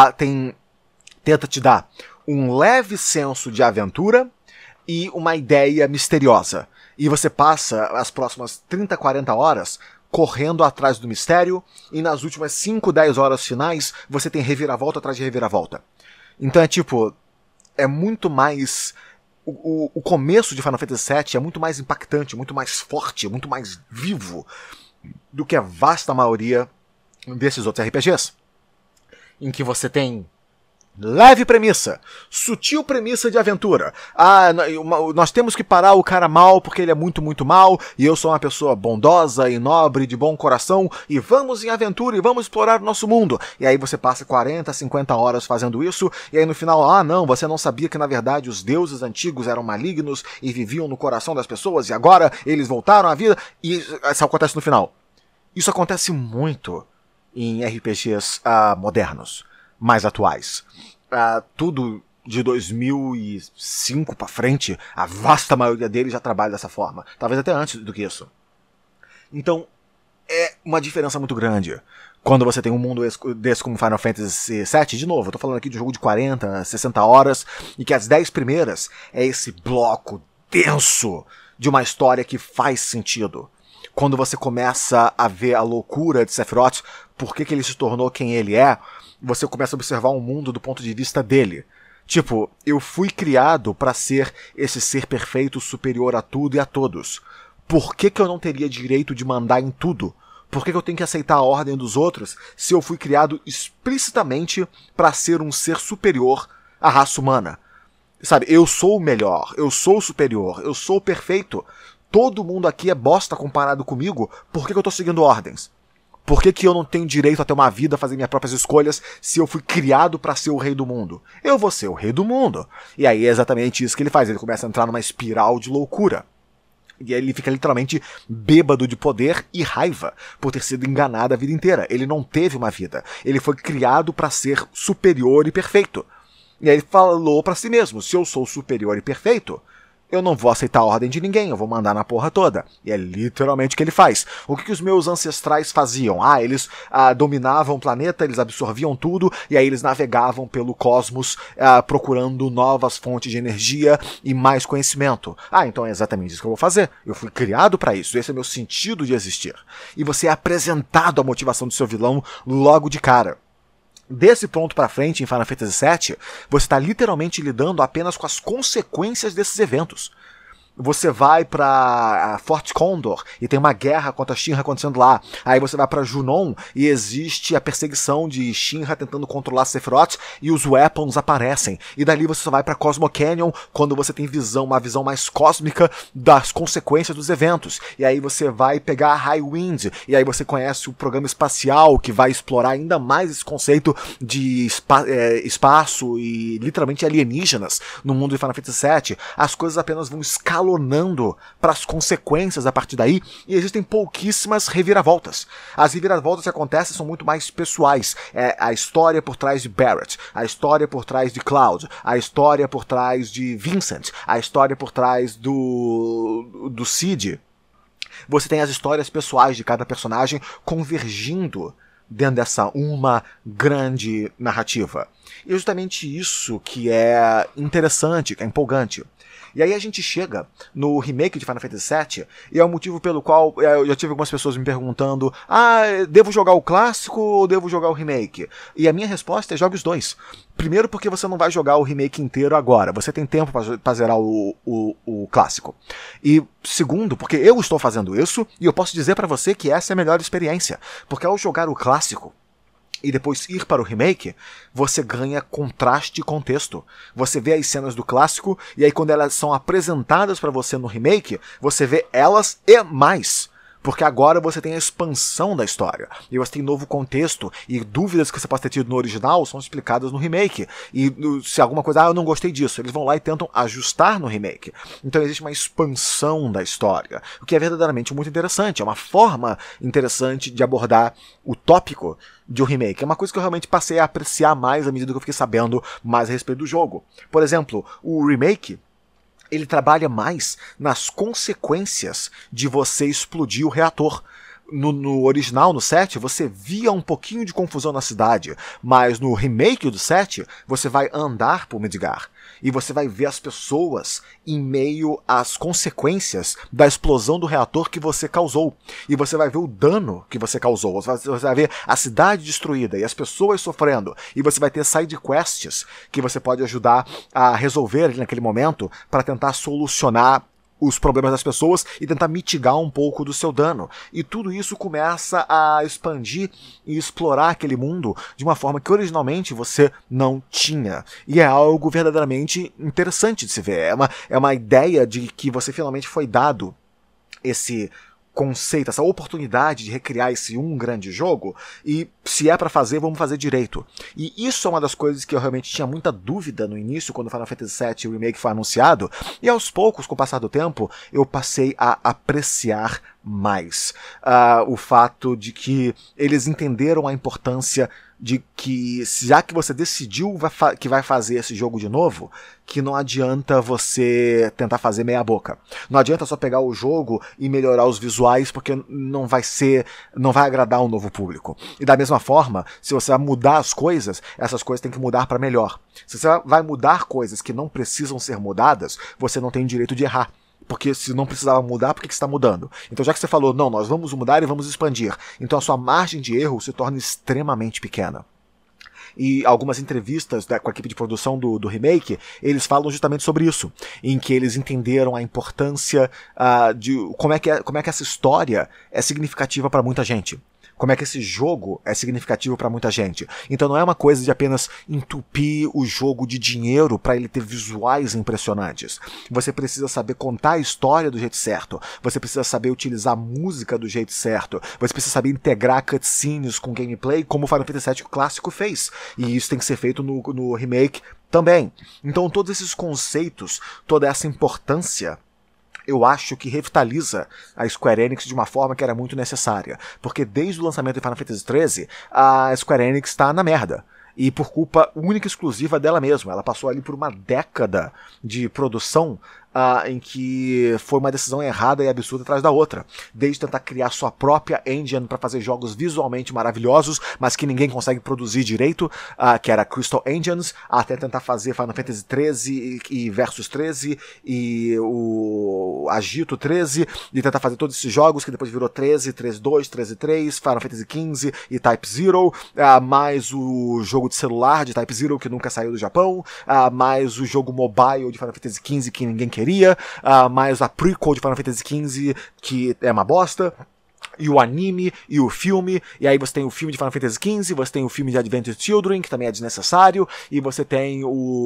tenta te dar um leve senso de aventura e uma ideia misteriosa. E você passa as próximas 30, 40 horas correndo atrás do mistério, e nas últimas 5, 10 horas finais você tem reviravolta atrás de reviravolta. Então é muito mais... O começo de Final Fantasy VII é muito mais impactante, muito mais forte, muito mais vivo do que a vasta maioria desses outros RPGs. em que você tem leve premissa, sutil premissa de aventura. Nós temos que parar o cara mal porque ele é muito, muito mal, e eu sou uma pessoa bondosa e nobre, de bom coração, e vamos em aventura e vamos explorar o nosso mundo. E aí você passa 40, 50 horas fazendo isso, e aí no final, não, você não sabia que na verdade os deuses antigos eram malignos e viviam no coração das pessoas, e agora eles voltaram à vida, e isso acontece no final. Isso acontece muito em RPGs modernos, mais atuais. Tudo de 2005 pra frente, a vasta maioria deles já trabalha dessa forma. Talvez até antes do que isso. Então, é uma diferença muito grande. Quando você tem um mundo desse como Final Fantasy VII, de novo, eu tô falando aqui de um jogo de 40, 60 horas, e que as 10 primeiras é esse bloco denso de uma história que faz sentido. Quando você começa a ver a loucura de Sephiroth, por que ele se tornou quem ele é, você começa a observar o mundo do ponto de vista dele. Tipo, eu fui criado para ser esse ser perfeito superior a tudo e a todos. Por que eu não teria direito de mandar em tudo? Por que eu tenho que aceitar a ordem dos outros se eu fui criado explicitamente para ser um ser superior à raça humana? Sabe, eu sou o melhor, eu sou o superior, eu sou o perfeito. Todo mundo aqui é bosta comparado comigo, por que eu tô seguindo ordens? Por que eu não tenho direito a ter uma vida, a fazer minhas próprias escolhas, se eu fui criado para ser o rei do mundo? Eu vou ser o rei do mundo. E aí é exatamente isso que ele faz, ele começa a entrar numa espiral de loucura. E aí ele fica literalmente bêbado de poder e raiva por ter sido enganado a vida inteira. Ele não teve uma vida, ele foi criado para ser superior e perfeito. E aí ele falou para si mesmo, se eu sou superior e perfeito, eu não vou aceitar a ordem de ninguém, eu vou mandar na porra toda. E é literalmente o que ele faz. O que os meus ancestrais faziam? Eles dominavam o planeta, eles absorviam tudo, e aí eles navegavam pelo cosmos procurando novas fontes de energia e mais conhecimento. Então é exatamente isso que eu vou fazer. Eu fui criado para isso, esse é meu sentido de existir. E você é apresentado a motivação do seu vilão logo de cara. Desse ponto pra frente, em Final Fantasy VII, você está literalmente lidando apenas com as consequências desses eventos. Você vai pra Fort Condor e tem uma guerra contra Shinra acontecendo lá. Aí você vai pra Junon e existe a perseguição de Shinra tentando controlar Sephiroth e os weapons aparecem. E dali você só vai pra Cosmo Canyon quando você tem uma visão mais cósmica das consequências dos eventos. E aí você vai pegar a Highwind e aí você conhece o programa espacial que vai explorar ainda mais esse conceito de espaço e literalmente alienígenas no mundo de Final Fantasy VII. As coisas apenas vão escalonando para as consequências a partir daí, e existem pouquíssimas reviravoltas. As reviravoltas que acontecem são muito mais pessoais. É a história por trás de Barrett, a história por trás de Cloud, a história por trás de Vincent, a história por trás do Cid. Você tem as histórias pessoais de cada personagem convergindo dentro dessa uma grande narrativa. E é justamente isso que é interessante, que é empolgante. E aí a gente chega no remake de Final Fantasy VII, e é o motivo pelo qual eu já tive algumas pessoas me perguntando: devo jogar o clássico ou devo jogar o remake? E a minha resposta é: jogue os dois. Primeiro porque você não vai jogar o remake inteiro agora, você tem tempo para zerar o clássico. E segundo, porque eu estou fazendo isso, e eu posso dizer para você que essa é a melhor experiência. Porque ao jogar o clássico, e depois ir para o remake, você ganha contraste e contexto. Você vê as cenas do clássico, e aí quando elas são apresentadas para você no remake, você vê elas e mais. Porque agora você tem a expansão da história, e você tem novo contexto, e dúvidas que você pode ter tido no original são explicadas no remake. E se alguma coisa, eu não gostei disso, eles vão lá e tentam ajustar no remake. Então existe uma expansão da história, o que é verdadeiramente muito interessante, é uma forma interessante de abordar o tópico de um remake. É uma coisa que eu realmente passei a apreciar mais à medida que eu fiquei sabendo mais a respeito do jogo. Por exemplo, o remake, ele trabalha mais nas consequências de você explodir o reator. No original, no 7, você via um pouquinho de confusão na cidade, mas no remake do 7, você vai andar por Midgar. E você vai ver as pessoas em meio às consequências da explosão do reator que você causou. E você vai ver o dano que você causou. Você vai ver a cidade destruída e as pessoas sofrendo. E você vai ter side quests que você pode ajudar a resolver ali naquele momento para tentar solucionar os problemas das pessoas e tentar mitigar um pouco do seu dano. E tudo isso começa a expandir e explorar aquele mundo de uma forma que originalmente você não tinha. E é algo verdadeiramente interessante de se ver. É uma ideia de que você finalmente foi dado esse conceito, essa oportunidade de recriar esse grande jogo, e se é pra fazer, vamos fazer direito. E isso é uma das coisas que eu realmente tinha muita dúvida no início, quando o Final Fantasy VII Remake foi anunciado, e aos poucos, com o passar do tempo, eu passei a apreciar mais o fato de que eles entenderam a importância de que, já que você decidiu que vai fazer esse jogo de novo, que não adianta você tentar fazer meia boca. Não adianta só pegar o jogo e melhorar os visuais, porque não vai agradar um novo público. E da mesma forma, se você vai mudar as coisas, essas coisas têm que mudar para melhor. Se você vai mudar coisas que não precisam ser mudadas, você não tem direito de errar. Porque se não precisava mudar, por que você está mudando? Então já que você falou, não, nós vamos mudar e vamos expandir, então a sua margem de erro se torna extremamente pequena. E algumas entrevistas com a equipe de produção do remake, eles falam justamente sobre isso, em que eles entenderam a importância de como é que essa história é significativa para muita gente. Como é que esse jogo é significativo para muita gente. Então não é uma coisa de apenas entupir o jogo de dinheiro para ele ter visuais impressionantes. Você precisa saber contar a história do jeito certo. Você precisa saber utilizar a música do jeito certo. Você precisa saber integrar cutscenes com gameplay, como o Final Fantasy VII clássico fez. E isso tem que ser feito no remake também. Então todos esses conceitos, toda essa importância, eu acho que revitaliza a Square Enix de uma forma que era muito necessária. Porque desde o lançamento de Final Fantasy XIII, a Square Enix está na merda. E por culpa única e exclusiva dela mesma. Ela passou ali por uma década de produção em que foi uma decisão errada e absurda atrás da outra. Desde tentar criar sua própria engine para fazer jogos visualmente maravilhosos, mas que ninguém consegue produzir direito, que era Crystal Engines, até tentar fazer Final Fantasy XIII e Versus 13 e o Agito 13, e tentar fazer todos esses jogos que depois virou 13, 13.2, 13.3, Final Fantasy XV e Type Zero, mais o jogo de celular de Type Zero que nunca saiu do Japão, mais o jogo mobile de Final Fantasy XV que ninguém queria, mais a prequel de Final Fantasy XV, que é uma bosta, e o anime, e o filme, e aí você tem o filme de Final Fantasy XV, você tem o filme de Adventure Children, que também é desnecessário, e você tem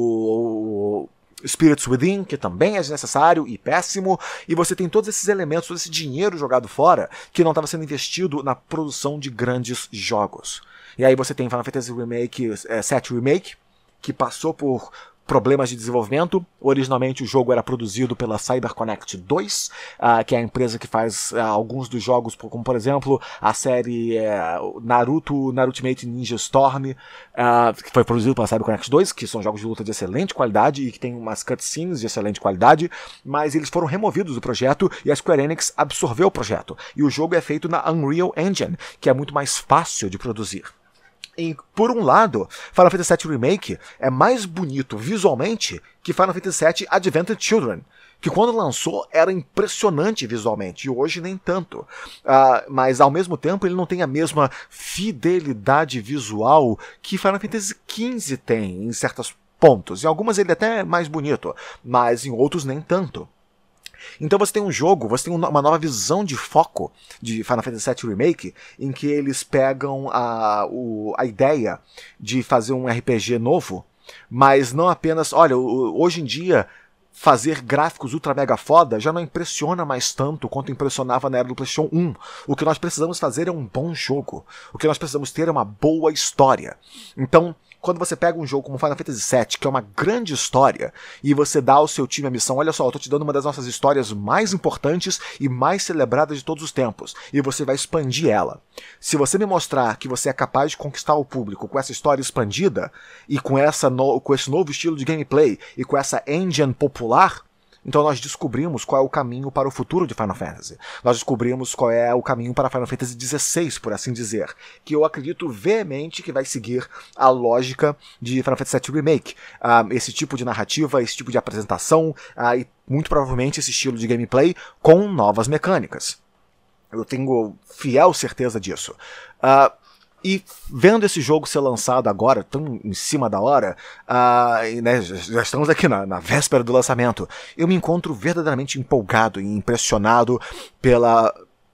o Spirits Within, que também é desnecessário e péssimo, e você tem todos esses elementos, todo esse dinheiro jogado fora, que não estava sendo investido na produção de grandes jogos. E aí você tem Final Fantasy Remake, VII Remake, que passou por problemas de desenvolvimento. Originalmente o jogo era produzido pela CyberConnect 2, que é a empresa que faz alguns dos jogos, como por exemplo a série Naruto Ultimate Ninja Storm, que foi produzido pela CyberConnect 2, que são jogos de luta de excelente qualidade e que tem umas cutscenes de excelente qualidade, mas eles foram removidos do projeto e a Square Enix absorveu o projeto. E o jogo é feito na Unreal Engine, que é muito mais fácil de produzir. E, por um lado, Final Fantasy VII Remake é mais bonito visualmente que Final Fantasy VII Adventure Children, que quando lançou era impressionante visualmente, e hoje nem tanto. Mas ao mesmo tempo ele não tem a mesma fidelidade visual que Final Fantasy XV tem em certos pontos. Em algumas ele é até mais bonito, mas em outros nem tanto. Então você tem um jogo, você tem uma nova visão de foco de Final Fantasy VII Remake, em que eles pegam a ideia de fazer um RPG novo, mas não apenas, olha, hoje em dia fazer gráficos ultra mega foda já não impressiona mais tanto quanto impressionava na era do PlayStation 1. O que nós precisamos fazer é um bom jogo. O que nós precisamos ter é uma boa história. Então, quando você pega um jogo como Final Fantasy VII, que é uma grande história, e você dá ao seu time a missão, olha só, eu tô te dando uma das nossas histórias mais importantes e mais celebradas de todos os tempos, e você vai expandir ela. Se você me mostrar que você é capaz de conquistar o público com essa história expandida, e com esse novo estilo de gameplay, e com essa engine popular, então nós descobrimos qual é o caminho para o futuro de Final Fantasy. Nós descobrimos qual é o caminho para Final Fantasy XVI, por assim dizer. Que eu acredito veemente que vai seguir a lógica de Final Fantasy VII Remake. Esse tipo de narrativa, esse tipo de apresentação, e muito provavelmente esse estilo de gameplay com novas mecânicas. Eu tenho fiel certeza disso. E vendo esse jogo ser lançado agora, tão em cima da hora, né, já estamos aqui na véspera do lançamento, eu me encontro verdadeiramente empolgado e impressionado pela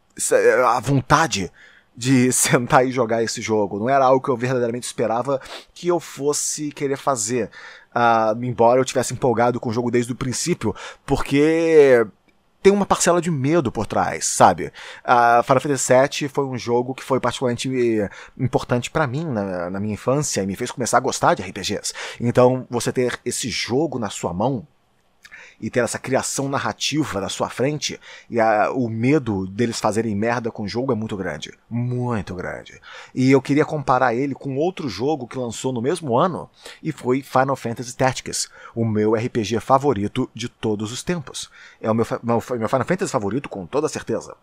a vontade de sentar e jogar esse jogo. Não era algo que eu verdadeiramente esperava que eu fosse querer fazer, embora eu tivesse empolgado com o jogo desde o princípio, porque tem uma parcela de medo por trás, sabe? Final Fantasy VII foi um jogo que foi particularmente importante pra mim na minha infância e me fez começar a gostar de RPGs. Então, você ter esse jogo na sua mão e ter essa criação narrativa na sua frente, e o medo deles fazerem merda com o jogo é muito grande. Muito grande. E eu queria comparar ele com outro jogo que lançou no mesmo ano, e foi Final Fantasy Tactics, o meu RPG favorito de todos os tempos. É o meu Final Fantasy favorito, com toda certeza.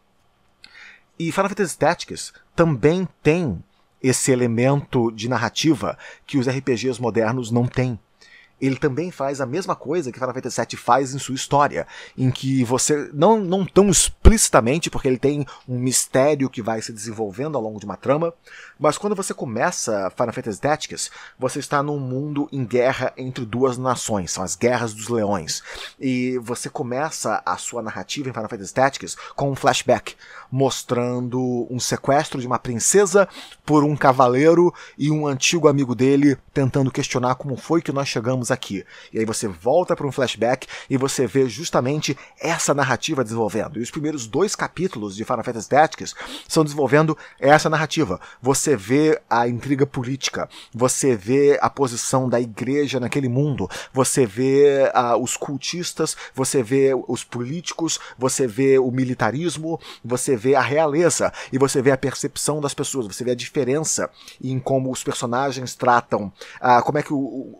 E Final Fantasy Tactics também tem esse elemento de narrativa que os RPGs modernos não têm. Ele também faz a mesma coisa que Final Fantasy VII faz em sua história, em que você, não tão explicitamente, porque ele tem um mistério que vai se desenvolvendo ao longo de uma trama, mas quando você começa Final Fantasy Tactics, você está num mundo em guerra entre duas nações, são as Guerras dos Leões, e você começa a sua narrativa em Final Fantasy Tactics com um flashback, mostrando um sequestro de uma princesa por um cavaleiro e um antigo amigo dele tentando questionar como foi que nós chegamos aqui. E aí você volta para um flashback e você vê justamente essa narrativa desenvolvendo. E os primeiros 2 capítulos de Final Fantasy Tactics são desenvolvendo essa narrativa. Você vê a intriga política, você vê a posição da igreja naquele mundo, você vê os cultistas, você vê os políticos, você vê o militarismo, você vê a realeza e você vê a percepção das pessoas, você vê a diferença em como os personagens tratam, como é que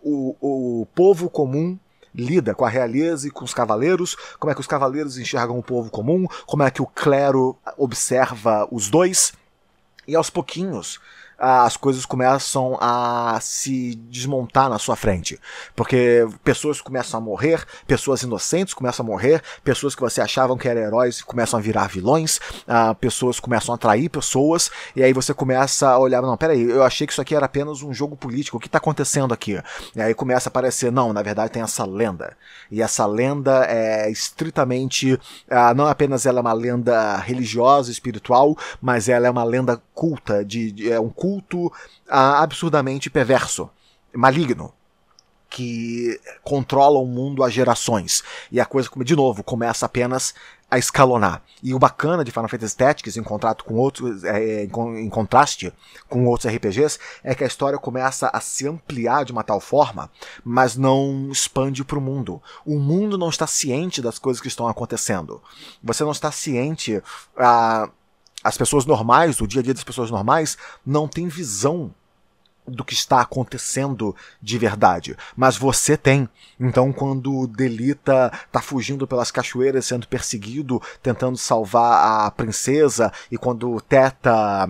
o povo comum lida com a realeza e com os cavaleiros, como é que os cavaleiros enxergam o povo comum, como é que o clero observa os dois, e aos pouquinhos as coisas começam a se desmontar na sua frente, porque pessoas começam a morrer, pessoas inocentes começam a morrer, pessoas que você achavam que eram heróis começam a virar vilões, pessoas começam a trair pessoas, e aí você começa a olhar, não, peraí, eu achei que isso aqui era apenas um jogo político, o que está acontecendo aqui? E aí começa a aparecer, não, na verdade tem essa lenda, e essa lenda é estritamente, não apenas ela é uma lenda religiosa, espiritual, mas ela é uma lenda culta, é um culto absurdamente perverso, maligno, que controla o mundo há gerações. E a coisa, de novo, começa apenas a escalonar. E o bacana de Final Fantasy Tactics, em contraste com outros RPGs, é que a história começa a se ampliar de uma tal forma, mas não expande para o mundo. O mundo não está ciente das coisas que estão acontecendo. Você não está ciente... As pessoas normais, o dia a dia das pessoas normais, não tem visão do que está acontecendo de verdade, mas você tem. Então quando Delita tá fugindo pelas cachoeiras sendo perseguido, tentando salvar a princesa, e quando Teta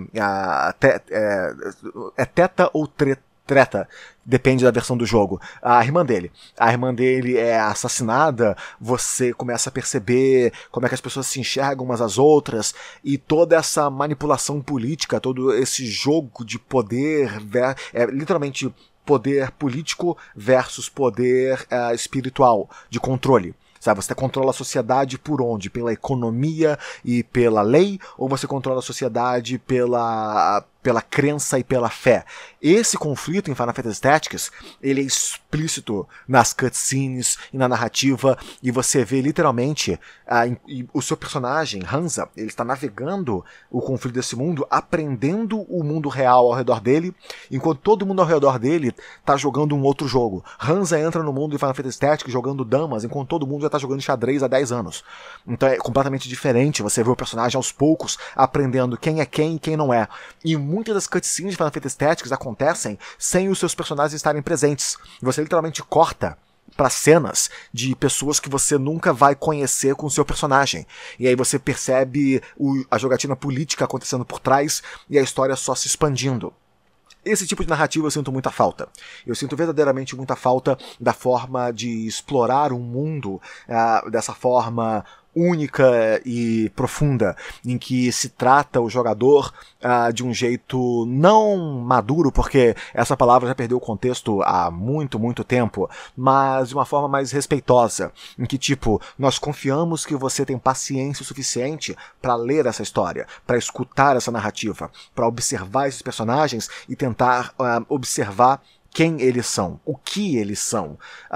é Teta ou Treta, depende da versão do jogo, a irmã dele é assassinada, você começa a perceber como é que as pessoas se enxergam umas às outras, e toda essa manipulação política, todo esse jogo de poder, literalmente poder político versus poder espiritual, de controle. Sabe, você controla a sociedade por onde? Pela economia e pela lei? Ou você controla a sociedade pela crença e pela fé? Esse conflito em Final Fantasy Tactics, ele é explícito nas cutscenes e na narrativa, e você vê literalmente o seu personagem, Hansa, ele está navegando o conflito desse mundo, aprendendo o mundo real ao redor dele, enquanto todo mundo ao redor dele está jogando um outro jogo. Hansa entra no mundo de Final Fantasy Tactics jogando damas, enquanto todo mundo já está jogando xadrez há 10 anos. Então é completamente diferente, você vê o personagem aos poucos aprendendo quem é quem e quem não é. E muitas das cutscenes de Final Fantasy Tactics acontecem sem os seus personagens estarem presentes. Você literalmente corta para cenas de pessoas que você nunca vai conhecer com o seu personagem. E aí você percebe a jogatina política acontecendo por trás e a história só se expandindo. Esse tipo de narrativa eu sinto muita falta. Eu sinto verdadeiramente muita falta da forma de explorar um mundo dessa forma única e profunda, em que se trata o jogador de um jeito não maduro, porque essa palavra já perdeu o contexto há muito, muito tempo, mas de uma forma mais respeitosa, em que, tipo, nós confiamos que você tem paciência o suficiente para ler essa história, para escutar essa narrativa, para observar esses personagens e tentar observar quem eles são, o que eles são.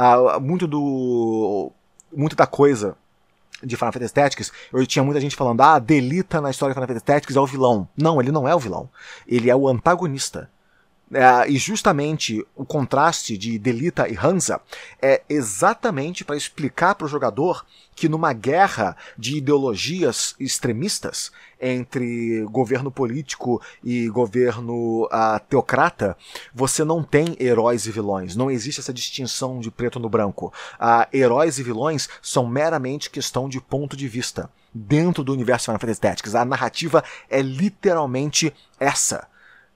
Muito da coisa de Final Fantasy Tactics, eu tinha muita gente falando, Delita na história de Final Fantasy Tactics é o vilão. Não, ele não é o vilão. Ele é o antagonista. E justamente o contraste de Delita e Hansa é exatamente para explicar para o jogador que numa guerra de ideologias extremistas entre governo político e governo teocrata, você não tem heróis e vilões, não existe essa distinção de preto no branco. Heróis e vilões são meramente questão de ponto de vista. Dentro do universo Final Fantasy Tactics, a narrativa é literalmente essa.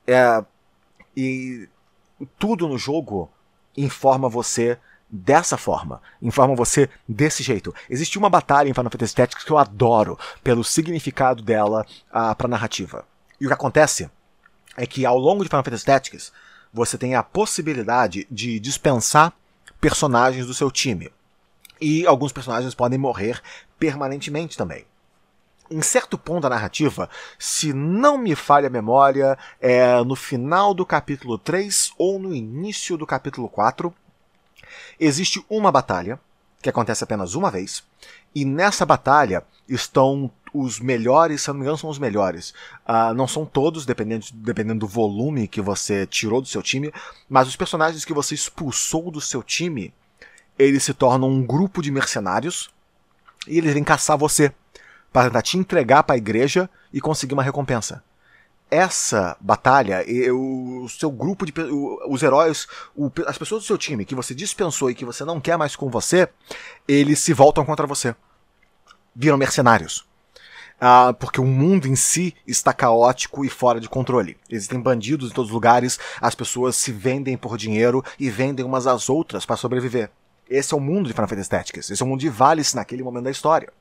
E tudo no jogo informa você dessa forma, informa você desse jeito. Existe uma batalha em Final Fantasy Tactics que eu adoro pelo significado dela para a narrativa. E o que acontece é que ao longo de Final Fantasy Tactics você tem a possibilidade de dispensar personagens do seu time. E alguns personagens podem morrer permanentemente também. Em certo ponto da narrativa, se não me falha a memória, é no final do capítulo 3 ou no início do capítulo 4, existe uma batalha, que acontece apenas uma vez, e nessa batalha estão os melhores, se não me engano são os melhores. Não são todos, dependendo do volume que você tirou do seu time, mas os personagens que você expulsou do seu time, eles se tornam um grupo de mercenários, e eles vêm caçar você, para tentar te entregar para a igreja e conseguir uma recompensa. Essa batalha, o seu grupo de os heróis, as pessoas do seu time que você dispensou e que você não quer mais com você, eles se voltam contra você. Viram mercenários. Porque o mundo em si está caótico e fora de controle. Existem bandidos em todos os lugares, as pessoas se vendem por dinheiro e vendem umas às outras para sobreviver. Esse é o mundo de Final Fantasy Tactics. Esse é o mundo de Valis naquele momento da história.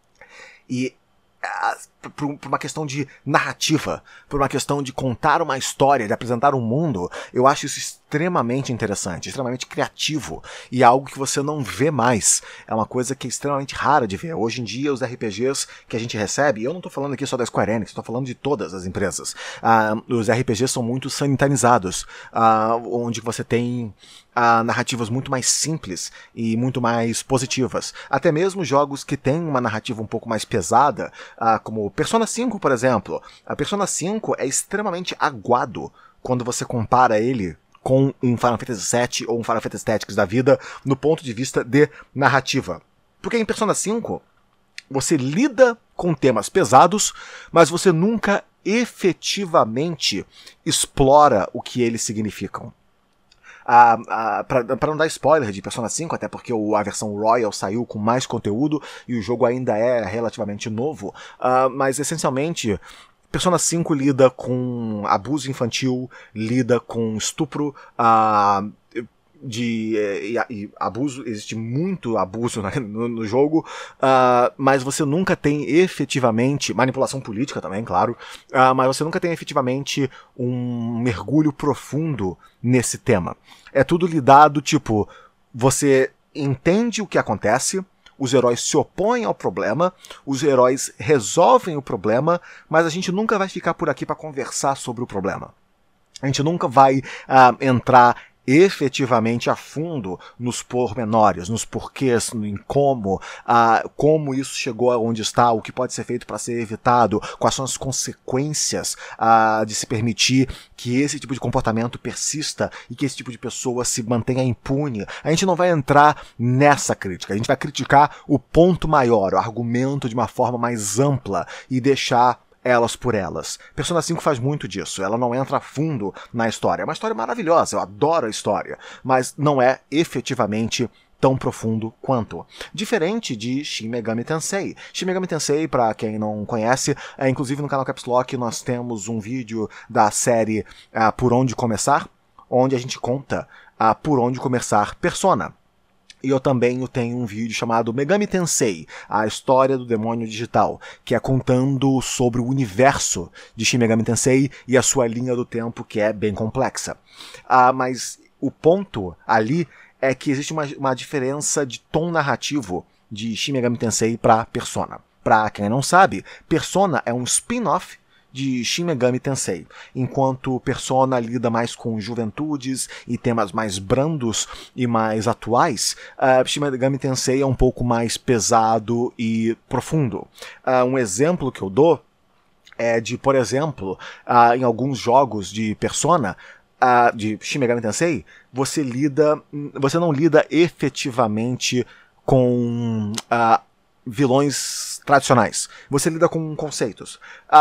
E por uma questão de narrativa, por uma questão de contar uma história, de apresentar um mundo, eu acho isso extremamente interessante, extremamente criativo e algo que você não vê mais. É uma coisa que é extremamente rara de ver. Hoje em dia, os RPGs que a gente recebe, e eu não estou falando aqui só da Square Enix, estou falando de todas as empresas, os RPGs são muito sanitarizados, onde você tem narrativas muito mais simples e muito mais positivas. Até mesmo jogos que têm uma narrativa um pouco mais pesada, como Persona 5, por exemplo. A Persona 5 é extremamente aguado quando você compara ele com um Final Fantasy VII ou um Final Fantasy Tactics da vida no ponto de vista de narrativa. Porque em Persona 5 você lida com temas pesados, mas você nunca efetivamente explora o que eles significam. Para não dar spoiler de Persona 5, até porque a versão Royal saiu com mais conteúdo e o jogo ainda é relativamente novo, mas essencialmente Persona 5 lida com abuso infantil, lida com estupro, abuso, existe muito abuso no jogo, mas você nunca tem efetivamente, manipulação política também, claro, mas você nunca tem efetivamente um mergulho profundo nesse tema. É tudo lidado, tipo, você entende o que acontece, os heróis se opõem ao problema, os heróis resolvem o problema, mas a gente nunca vai ficar por aqui para conversar sobre o problema. A gente nunca vai entrar efetivamente a fundo nos pormenores, nos porquês, em como isso chegou aonde está, o que pode ser feito para ser evitado, quais são as consequências de se permitir que esse tipo de comportamento persista e que esse tipo de pessoa se mantenha impune. A gente não vai entrar nessa crítica, a gente vai criticar o ponto maior, o argumento de uma forma mais ampla e deixar elas por elas. Persona 5 faz muito disso, ela não entra a fundo na história. É uma história maravilhosa, eu adoro a história, mas não é efetivamente tão profundo quanto. Diferente de Shin Megami Tensei. Shin Megami Tensei, para quem não conhece, inclusive no canal Caps Lock nós temos um vídeo da série Por Onde Começar, onde a gente conta por onde começar Persona. E eu também tenho um vídeo chamado Megami Tensei, a história do demônio digital, que é contando sobre o universo de Shin Megami Tensei e a sua linha do tempo, que é bem complexa. Mas o ponto ali é que existe uma diferença de tom narrativo de Shin Megami Tensei para Persona. Para quem não sabe, Persona é um spin-off de Shin Megami Tensei, enquanto Persona lida mais com juventudes e temas mais brandos e mais atuais, Shin Megami Tensei é um pouco mais pesado e profundo. Um exemplo que eu dou é de, por exemplo, em alguns jogos de Persona, de Shin Megami Tensei, você não lida efetivamente com vilões tradicionais. Você lida com conceitos.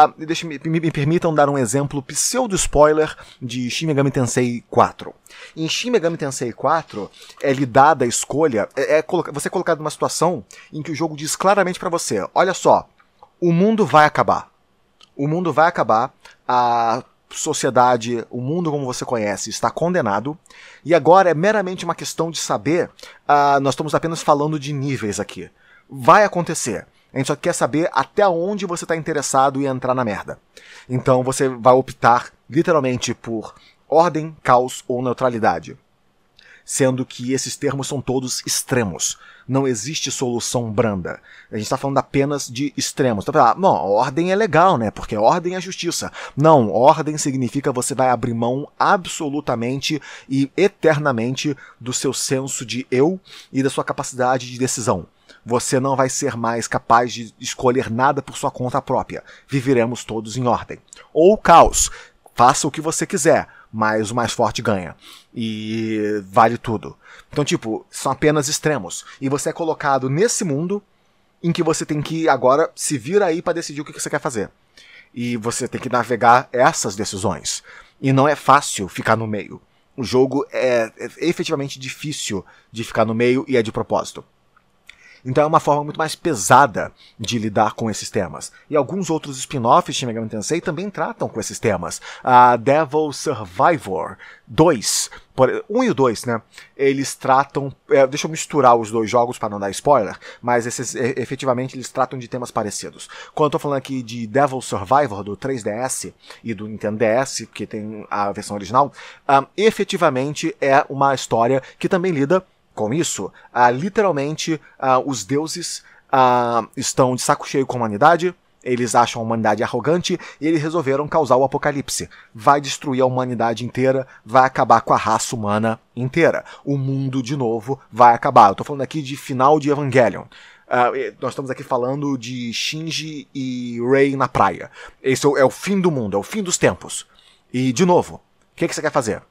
Me permitam dar um exemplo pseudo-spoiler de Shin Megami Tensei 4. Em Shin Megami Tensei 4, é lhe dada a escolha, você é colocado numa situação em que o jogo diz claramente pra você, olha só, o mundo vai acabar. O mundo vai acabar, a sociedade, o mundo como você conhece, está condenado, e agora é meramente uma questão de saber, nós estamos apenas falando de níveis aqui. Vai acontecer. A gente só quer saber até onde você está interessado em entrar na merda. Então você vai optar, literalmente, por ordem, caos ou neutralidade. Sendo que esses termos são todos extremos. Não existe solução branda. A gente está falando apenas de extremos. Então, não, ordem é legal, né? Porque ordem é justiça. Não, ordem significa você vai abrir mão absolutamente e eternamente do seu senso de eu e da sua capacidade de decisão. Você não vai ser mais capaz de escolher nada por sua conta própria. Viveremos todos em ordem. Ou caos. Faça o que você quiser, mas o mais forte ganha. E vale tudo. Então, são apenas extremos. E você é colocado nesse mundo em que você tem que agora se vir aí para decidir o que você quer fazer. E você tem que navegar essas decisões. E não é fácil ficar no meio. O jogo é efetivamente difícil de ficar no meio e é de propósito. Então é uma forma muito mais pesada de lidar com esses temas. E alguns outros spin-offs de Shin Megami Tensei também tratam com esses temas. A Devil Survivor 2, 1 e o 2, né? Eles tratam... deixa eu misturar os dois jogos para não dar spoiler, mas efetivamente eles tratam de temas parecidos. Quando eu tô falando aqui de Devil Survivor do 3DS e do Nintendo DS, que tem a versão original, efetivamente é uma história que também lida com isso. Literalmente, os deuses estão de saco cheio com a humanidade, eles acham a humanidade arrogante e eles resolveram causar o apocalipse. Vai destruir a humanidade inteira, vai acabar com a raça humana inteira. O mundo, de novo, vai acabar. Eu tô falando aqui de final de Evangelion. Nós estamos aqui falando de Shinji e Rei na praia. Esse é o fim do mundo, é o fim dos tempos. E, de novo, o que você quer fazer?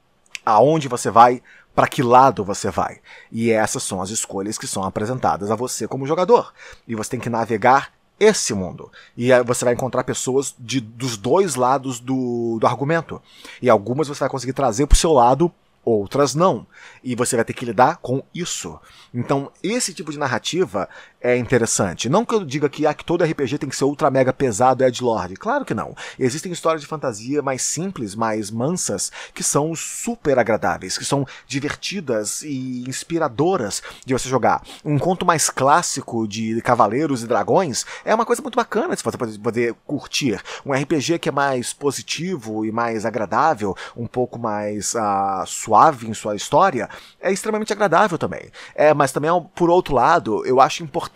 Aonde você vai? Para que lado você vai? E essas são as escolhas que são apresentadas a você como jogador. E você tem que navegar esse mundo. E aí você vai encontrar pessoas dos dois lados do argumento. E algumas você vai conseguir trazer para o seu lado, outras não. E você vai ter que lidar com isso. Então, esse tipo de narrativa é interessante. Não que eu diga que todo RPG tem que ser ultra mega pesado e edgelord. Claro que não. Existem histórias de fantasia mais simples, mais mansas, que são super agradáveis, que são divertidas e inspiradoras de você jogar. Um conto mais clássico de cavaleiros e dragões é uma coisa muito bacana de você poder curtir. Um RPG que é mais positivo e mais agradável, um pouco mais suave em sua história, é extremamente agradável também. Mas também, por outro lado, eu acho importante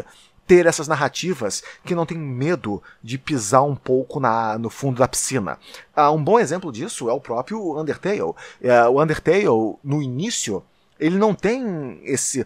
ter essas narrativas que não tem medo de pisar um pouco no fundo da piscina. Um bom exemplo disso é o próprio Undertale. O Undertale, no início, ele não tem esse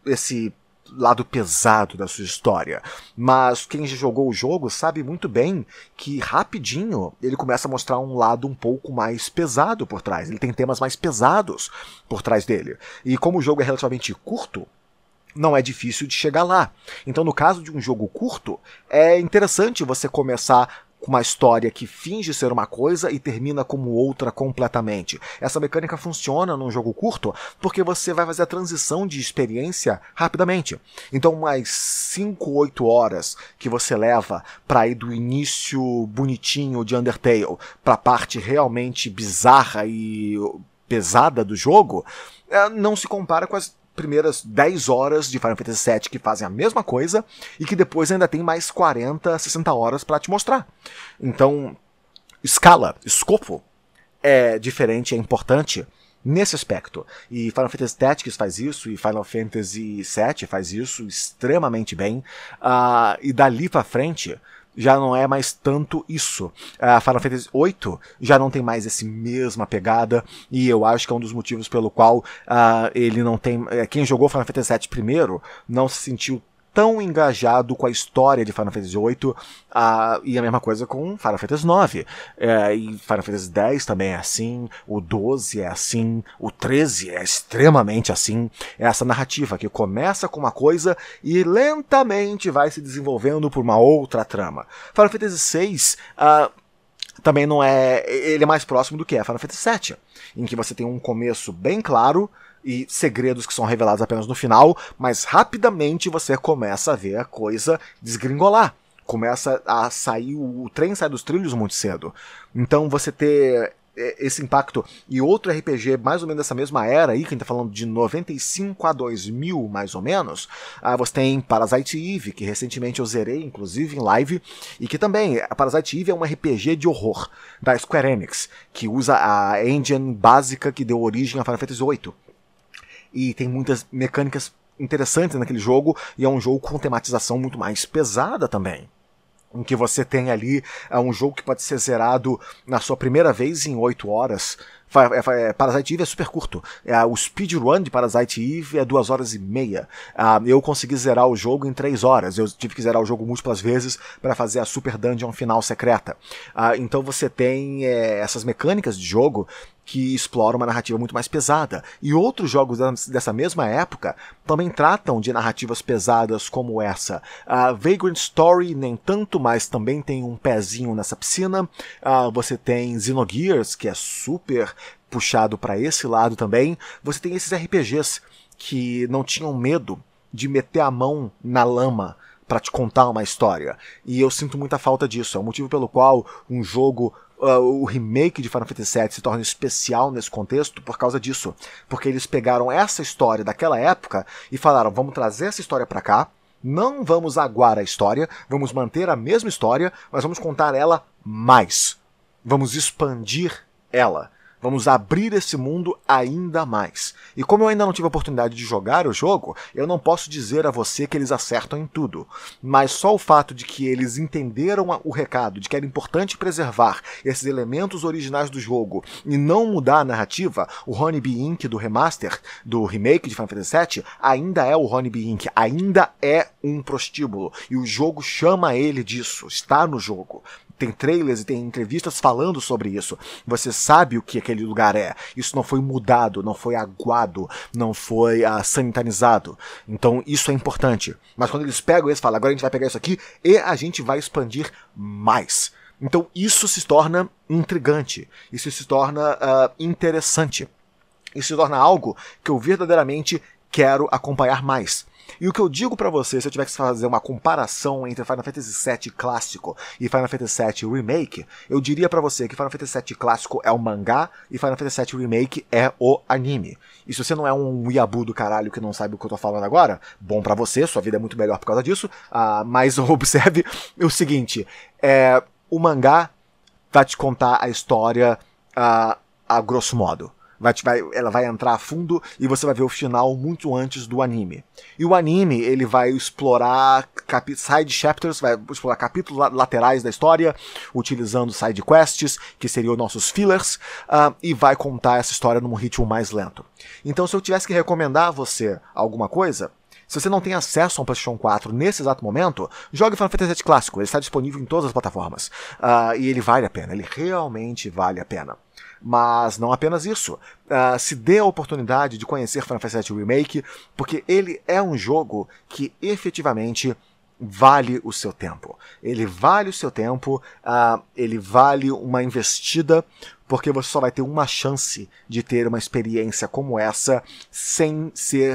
lado pesado da sua história, mas quem já jogou o jogo sabe muito bem que rapidinho ele começa a mostrar um lado um pouco mais pesado por trás. Ele tem temas mais pesados por trás dele. E como o jogo é relativamente curto, não é difícil de chegar lá. Então, no caso de um jogo curto, é interessante você começar com uma história que finge ser uma coisa e termina como outra completamente. Essa mecânica funciona num jogo curto porque você vai fazer a transição de experiência rapidamente. Então, umas 5, 8 horas que você leva para ir do início bonitinho de Undertale para a parte realmente bizarra e pesada do jogo, não se compara com as primeiras 10 horas de Final Fantasy VII que fazem a mesma coisa e que depois ainda tem mais 40, 60 horas para te mostrar. Então, escala, escopo é diferente, é importante nesse aspecto. E Final Fantasy Tactics faz isso, e Final Fantasy VII faz isso extremamente bem. E dali pra frente já não é mais tanto isso. Final Fantasy VIII já não tem mais essa mesma pegada, e eu acho que é um dos motivos pelo qual ele não tem... Quem jogou Final Fantasy VII primeiro não se sentiu tão engajado com a história de Final Fantasy VIII, e a mesma coisa com Final Fantasy IX. E Final Fantasy X também é assim, o 12 é assim, o 13 é extremamente assim. É essa narrativa que começa com uma coisa e lentamente vai se desenvolvendo por uma outra trama. Final Fantasy VI... também não é... Ele é mais próximo do que é Final Fantasy VII, em que você tem um começo bem claro e segredos que são revelados apenas no final, mas rapidamente você começa a ver a coisa desgringolar. Começa a sair... O trem sai dos trilhos muito cedo. Então você ter esse impacto. E outro RPG mais ou menos dessa mesma era aí, que a gente tá falando de 95 a 2000 mais ou menos, você tem Parasite Eve, que recentemente eu zerei, inclusive em live, e que também, a Parasite Eve é um RPG de horror da Square Enix, que usa a engine básica que deu origem a Final Fantasy VIII. E tem muitas mecânicas interessantes naquele jogo, e é um jogo com tematização muito mais pesada também. Em que você tem ali um jogo que pode ser zerado na sua primeira vez em 8 horas. Parasite Eve é super curto. O speedrun de Parasite Eve é 2 horas e meia. Eu consegui zerar o jogo em 3 horas. Eu tive que zerar o jogo múltiplas vezes para fazer a Super Dungeon final secreta. Então você tem essas mecânicas de jogo que exploram uma narrativa muito mais pesada. E outros jogos dessa mesma época também tratam de narrativas pesadas como essa. Vagrant Story nem tanto, mas também tem um pezinho nessa piscina. Você tem Xenogears, que é super puxado para esse lado também. Você tem esses RPGs que não tinham medo de meter a mão na lama para te contar uma história. E eu sinto muita falta disso. É o motivo pelo qual um jogo... o remake de Final Fantasy VII se torna especial nesse contexto por causa disso. Porque eles pegaram essa história daquela época e falaram, vamos trazer essa história pra cá, não vamos aguar a história, vamos manter a mesma história, mas vamos contar ela mais. Vamos expandir ela. Vamos abrir esse mundo ainda mais. E como eu ainda não tive a oportunidade de jogar o jogo, eu não posso dizer a você que eles acertam em tudo. Mas só o fato de que eles entenderam o recado, de que era importante preservar esses elementos originais do jogo e não mudar a narrativa, o Honeybee Inc. do remaster, do remake de Final Fantasy VII, ainda é o Honeybee Inc., ainda é um prostíbulo. E o jogo chama ele disso, está no jogo. Tem trailers e tem entrevistas falando sobre isso. Você sabe o que aquele lugar é. Isso não foi mudado, não foi aguado, não foi sanitarizado. Então isso é importante. Mas quando eles pegam isso, falam, agora a gente vai pegar isso aqui e a gente vai expandir mais. Então isso se torna intrigante. Isso se torna interessante. Isso se torna algo que eu verdadeiramente quero acompanhar mais. E o que eu digo pra você, se eu tivesse que fazer uma comparação entre Final Fantasy VII clássico e Final Fantasy VII Remake, eu diria pra você que Final Fantasy VII clássico é o mangá e Final Fantasy VII Remake é o anime. E se você não é um weeaboo do caralho que não sabe o que eu tô falando agora, bom pra você, sua vida é muito melhor por causa disso, mas observe o seguinte, o mangá vai te contar a história a grosso modo. Ela vai entrar a fundo e você vai ver o final muito antes do anime. E o anime, ele vai explorar side chapters, vai explorar capítulos laterais da história, utilizando side quests, que seriam os nossos fillers, e vai contar essa história num ritmo mais lento. Então, se eu tivesse que recomendar a você alguma coisa, se você não tem acesso a um PlayStation 4 nesse exato momento, jogue Final Fantasy VII Clássico, ele está disponível em todas as plataformas. E ele vale a pena, ele realmente vale a pena. Mas não apenas isso. Se dê a oportunidade de conhecer Final Fantasy VII Remake, porque ele é um jogo que efetivamente vale o seu tempo. Ele vale o seu tempo, ele vale uma investida, porque você só vai ter uma chance de ter uma experiência como essa sem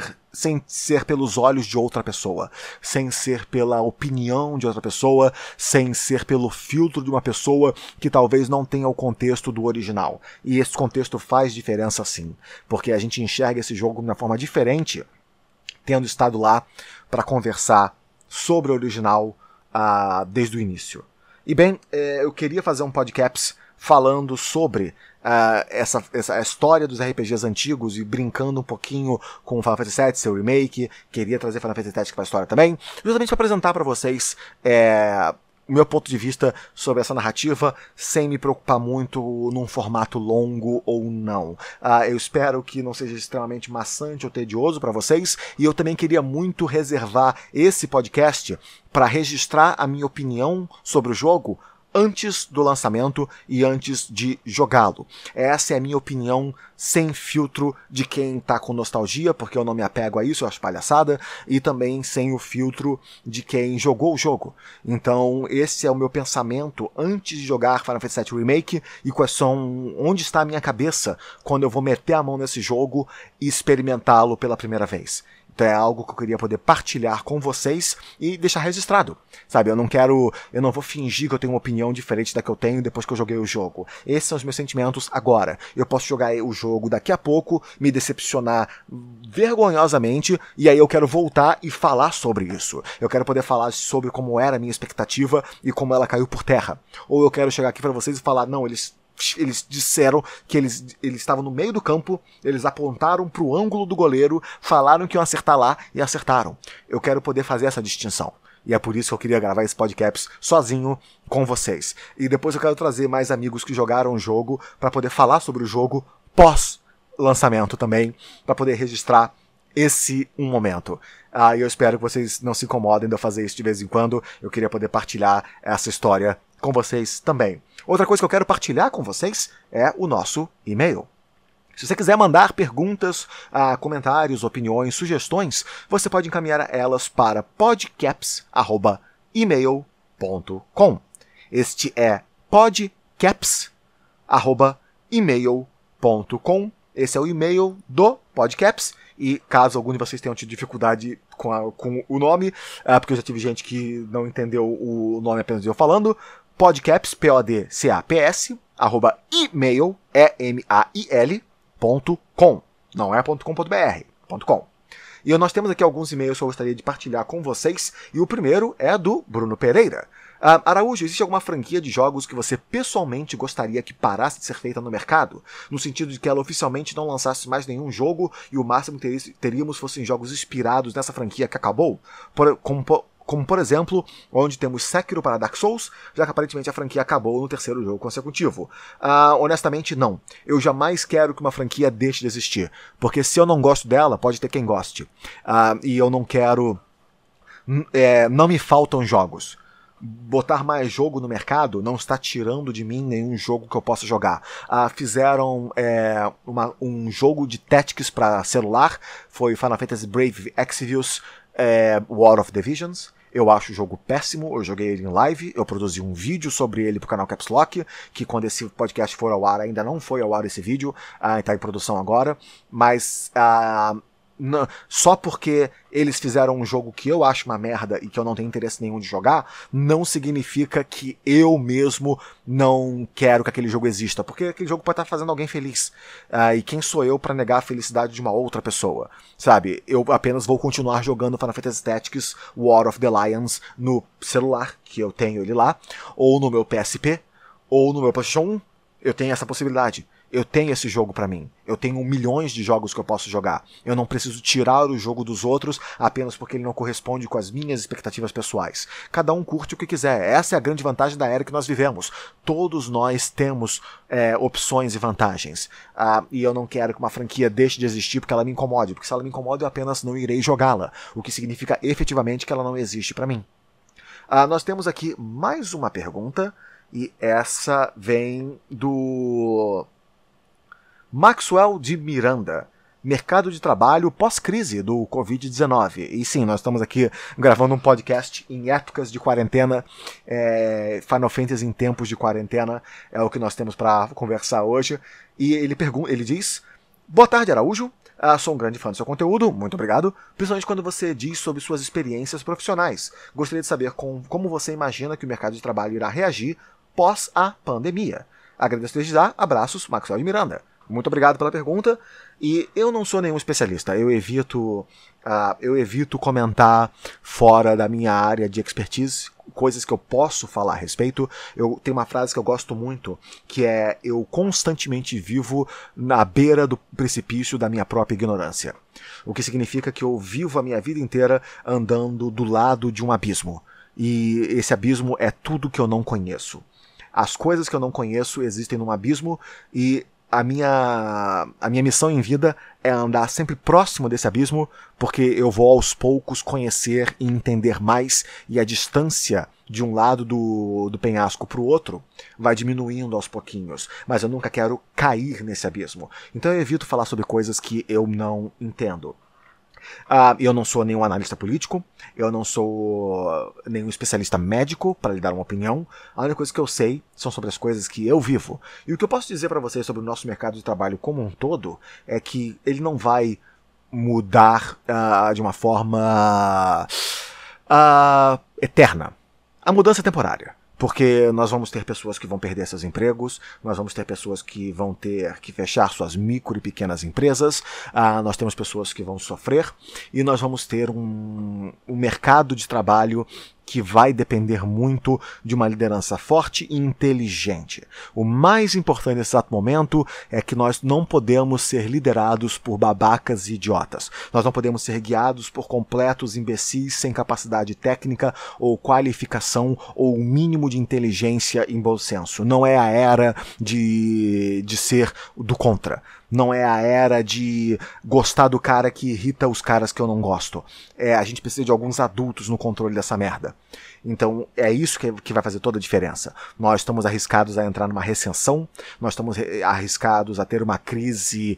ser pelos olhos de outra pessoa, sem ser pela opinião de outra pessoa, sem ser pelo filtro de uma pessoa que talvez não tenha o contexto do original. E esse contexto faz diferença sim, porque a gente enxerga esse jogo de uma forma diferente tendo estado lá para conversar sobre o original desde o início. E bem, eu queria fazer um podcast falando sobre essa história dos RPGs antigos e brincando um pouquinho com o Final Fantasy VII, seu remake. Queria trazer Final Fantasy VII para a história também, justamente para apresentar para vocês o meu ponto de vista sobre essa narrativa, sem me preocupar muito num formato longo ou não. Eu espero que não seja extremamente maçante ou tedioso para vocês, e eu também queria muito reservar esse podcast para registrar a minha opinião sobre o jogo antes do lançamento e antes de jogá-lo. Essa é a minha opinião sem filtro de quem tá com nostalgia, porque eu não me apego a isso, eu acho palhaçada, e também sem o filtro de quem jogou o jogo. Então esse é o meu pensamento antes de jogar Final Fantasy VII Remake, e onde está a minha cabeça quando eu vou meter a mão nesse jogo e experimentá-lo pela primeira vez. Então é algo que eu queria poder partilhar com vocês e deixar registrado, sabe? Eu não vou fingir que eu tenho uma opinião diferente da que eu tenho depois que eu joguei o jogo. Esses são os meus sentimentos agora. Eu posso jogar o jogo daqui a pouco, me decepcionar vergonhosamente, e aí eu quero voltar e falar sobre isso. Eu quero poder falar sobre como era a minha expectativa e como ela caiu por terra. Ou eu quero chegar aqui pra vocês e falar, não, eles disseram que eles estavam no meio do campo, eles apontaram para o ângulo do goleiro, falaram que iam acertar lá e acertaram. Eu quero poder fazer essa distinção. E é por isso que eu queria gravar esse podcast sozinho com vocês. E depois eu quero trazer mais amigos que jogaram o jogo para poder falar sobre o jogo pós-lançamento também, para poder registrar esse momento. E eu espero que vocês não se incomodem de eu fazer isso de vez em quando. Eu queria poder partilhar essa história com vocês também. Outra coisa que eu quero partilhar com vocês é o nosso e-mail. Se você quiser mandar perguntas, comentários, opiniões, sugestões, você pode encaminhar elas para podcaps@email.com. Este é podcaps@email.com. Esse é o e-mail do Podcaps. E caso algum de vocês tenham tido dificuldade com o nome, porque eu já tive gente que não entendeu o nome apenas de eu falando, podcaps, podcaps, @email, email.com. Não é .com.br, .com. E nós temos aqui alguns e-mails que eu gostaria de partilhar com vocês, e o primeiro é do Bruno Pereira. Araújo, existe alguma franquia de jogos que você pessoalmente gostaria que parasse de ser feita no mercado? No sentido de que ela oficialmente não lançasse mais nenhum jogo e o máximo que teríamos fossem jogos inspirados nessa franquia que acabou? Como por exemplo, onde temos Sekiro para Dark Souls, já que aparentemente a franquia acabou no terceiro jogo consecutivo. Honestamente, não. Eu jamais quero que uma franquia deixe de existir, porque se eu não gosto dela, pode ter quem goste. E eu não quero... não me faltam jogos. Botar mais jogo no mercado não está tirando de mim nenhum jogo que eu possa jogar. Fizeram um jogo de Tactics para celular, foi Final Fantasy Brave Exvius War of the Visions. Eu acho o jogo péssimo, eu joguei ele em live, eu produzi um vídeo sobre ele pro canal Caps Lock, que quando esse podcast for ao ar, ainda não foi ao ar esse vídeo, está em produção agora, mas... não, só porque eles fizeram um jogo que eu acho uma merda e que eu não tenho interesse nenhum de jogar, não significa que eu mesmo não quero que aquele jogo exista, porque aquele jogo pode estar fazendo alguém feliz. E quem sou eu para negar a felicidade de uma outra pessoa? Sabe, eu apenas vou continuar jogando Final Fantasy Tactics War of the Lions no celular, que eu tenho ele lá, ou no meu PSP, ou no meu PlayStation 1, eu tenho essa possibilidade. Eu tenho esse jogo pra mim. Eu tenho milhões de jogos que eu posso jogar. Eu não preciso tirar o jogo dos outros apenas porque ele não corresponde com as minhas expectativas pessoais. Cada um curte o que quiser. Essa é a grande vantagem da era que nós vivemos. Todos nós temos opções e vantagens. E eu não quero que uma franquia deixe de existir porque ela me incomode. Porque se ela me incomoda, eu apenas não irei jogá-la. O que significa efetivamente que ela não existe pra mim. Nós temos aqui mais uma pergunta. E essa vem do... Maxwell de Miranda, mercado de trabalho pós-crise do Covid-19. E sim, nós estamos aqui gravando um podcast em épocas de quarentena, Final Fantasy em tempos de quarentena, é o que nós temos para conversar hoje. E ele diz: boa tarde, Araújo. Sou um grande fã do seu conteúdo, muito obrigado, principalmente quando você diz sobre suas experiências profissionais. Gostaria de saber como você imagina que o mercado de trabalho irá reagir pós a pandemia. Agradeço desde já, abraços, Maxwell de Miranda. muito obrigado pela pergunta. E eu não sou nenhum especialista, eu evito comentar fora da minha área de expertise, coisas que eu posso falar a respeito. Eu tenho uma frase que eu gosto muito, que é: eu constantemente vivo na beira do precipício da minha própria ignorância. O que significa que eu vivo a minha vida inteira andando do lado de um abismo. E esse abismo é tudo que eu não conheço. As coisas que eu não conheço existem num abismo e a minha missão em vida é andar sempre próximo desse abismo, porque eu vou aos poucos conhecer e entender mais, e a distância de um lado do penhasco para o outro vai diminuindo aos pouquinhos, mas eu nunca quero cair nesse abismo. Então eu evito falar sobre coisas que eu não entendo. Eu não sou nenhum analista político, eu não sou nenhum especialista médico para lhe dar uma opinião. A única coisa que eu sei são sobre as coisas que eu vivo. E o que eu posso dizer para vocês sobre o nosso mercado de trabalho como um todo é que ele não vai mudar de uma forma eterna. A mudança é temporária. Porque nós vamos ter pessoas que vão perder seus empregos, nós vamos ter pessoas que vão ter que fechar suas micro e pequenas empresas, nós temos pessoas que vão sofrer, e nós vamos ter um mercado de trabalho que vai depender muito de uma liderança forte e inteligente. O mais importante nesse exato momento é que nós não podemos ser liderados por babacas e idiotas. Nós não podemos ser guiados por completos imbecis sem capacidade técnica ou qualificação ou o mínimo de inteligência em bom senso. Não é a era de ser do contra. Não é a era de gostar do cara que irrita os caras que eu não gosto. A gente precisa de alguns adultos no controle dessa merda. Então é isso que vai fazer toda a diferença. Nós estamos arriscados a entrar numa recessão, nós estamos arriscados a ter uma crise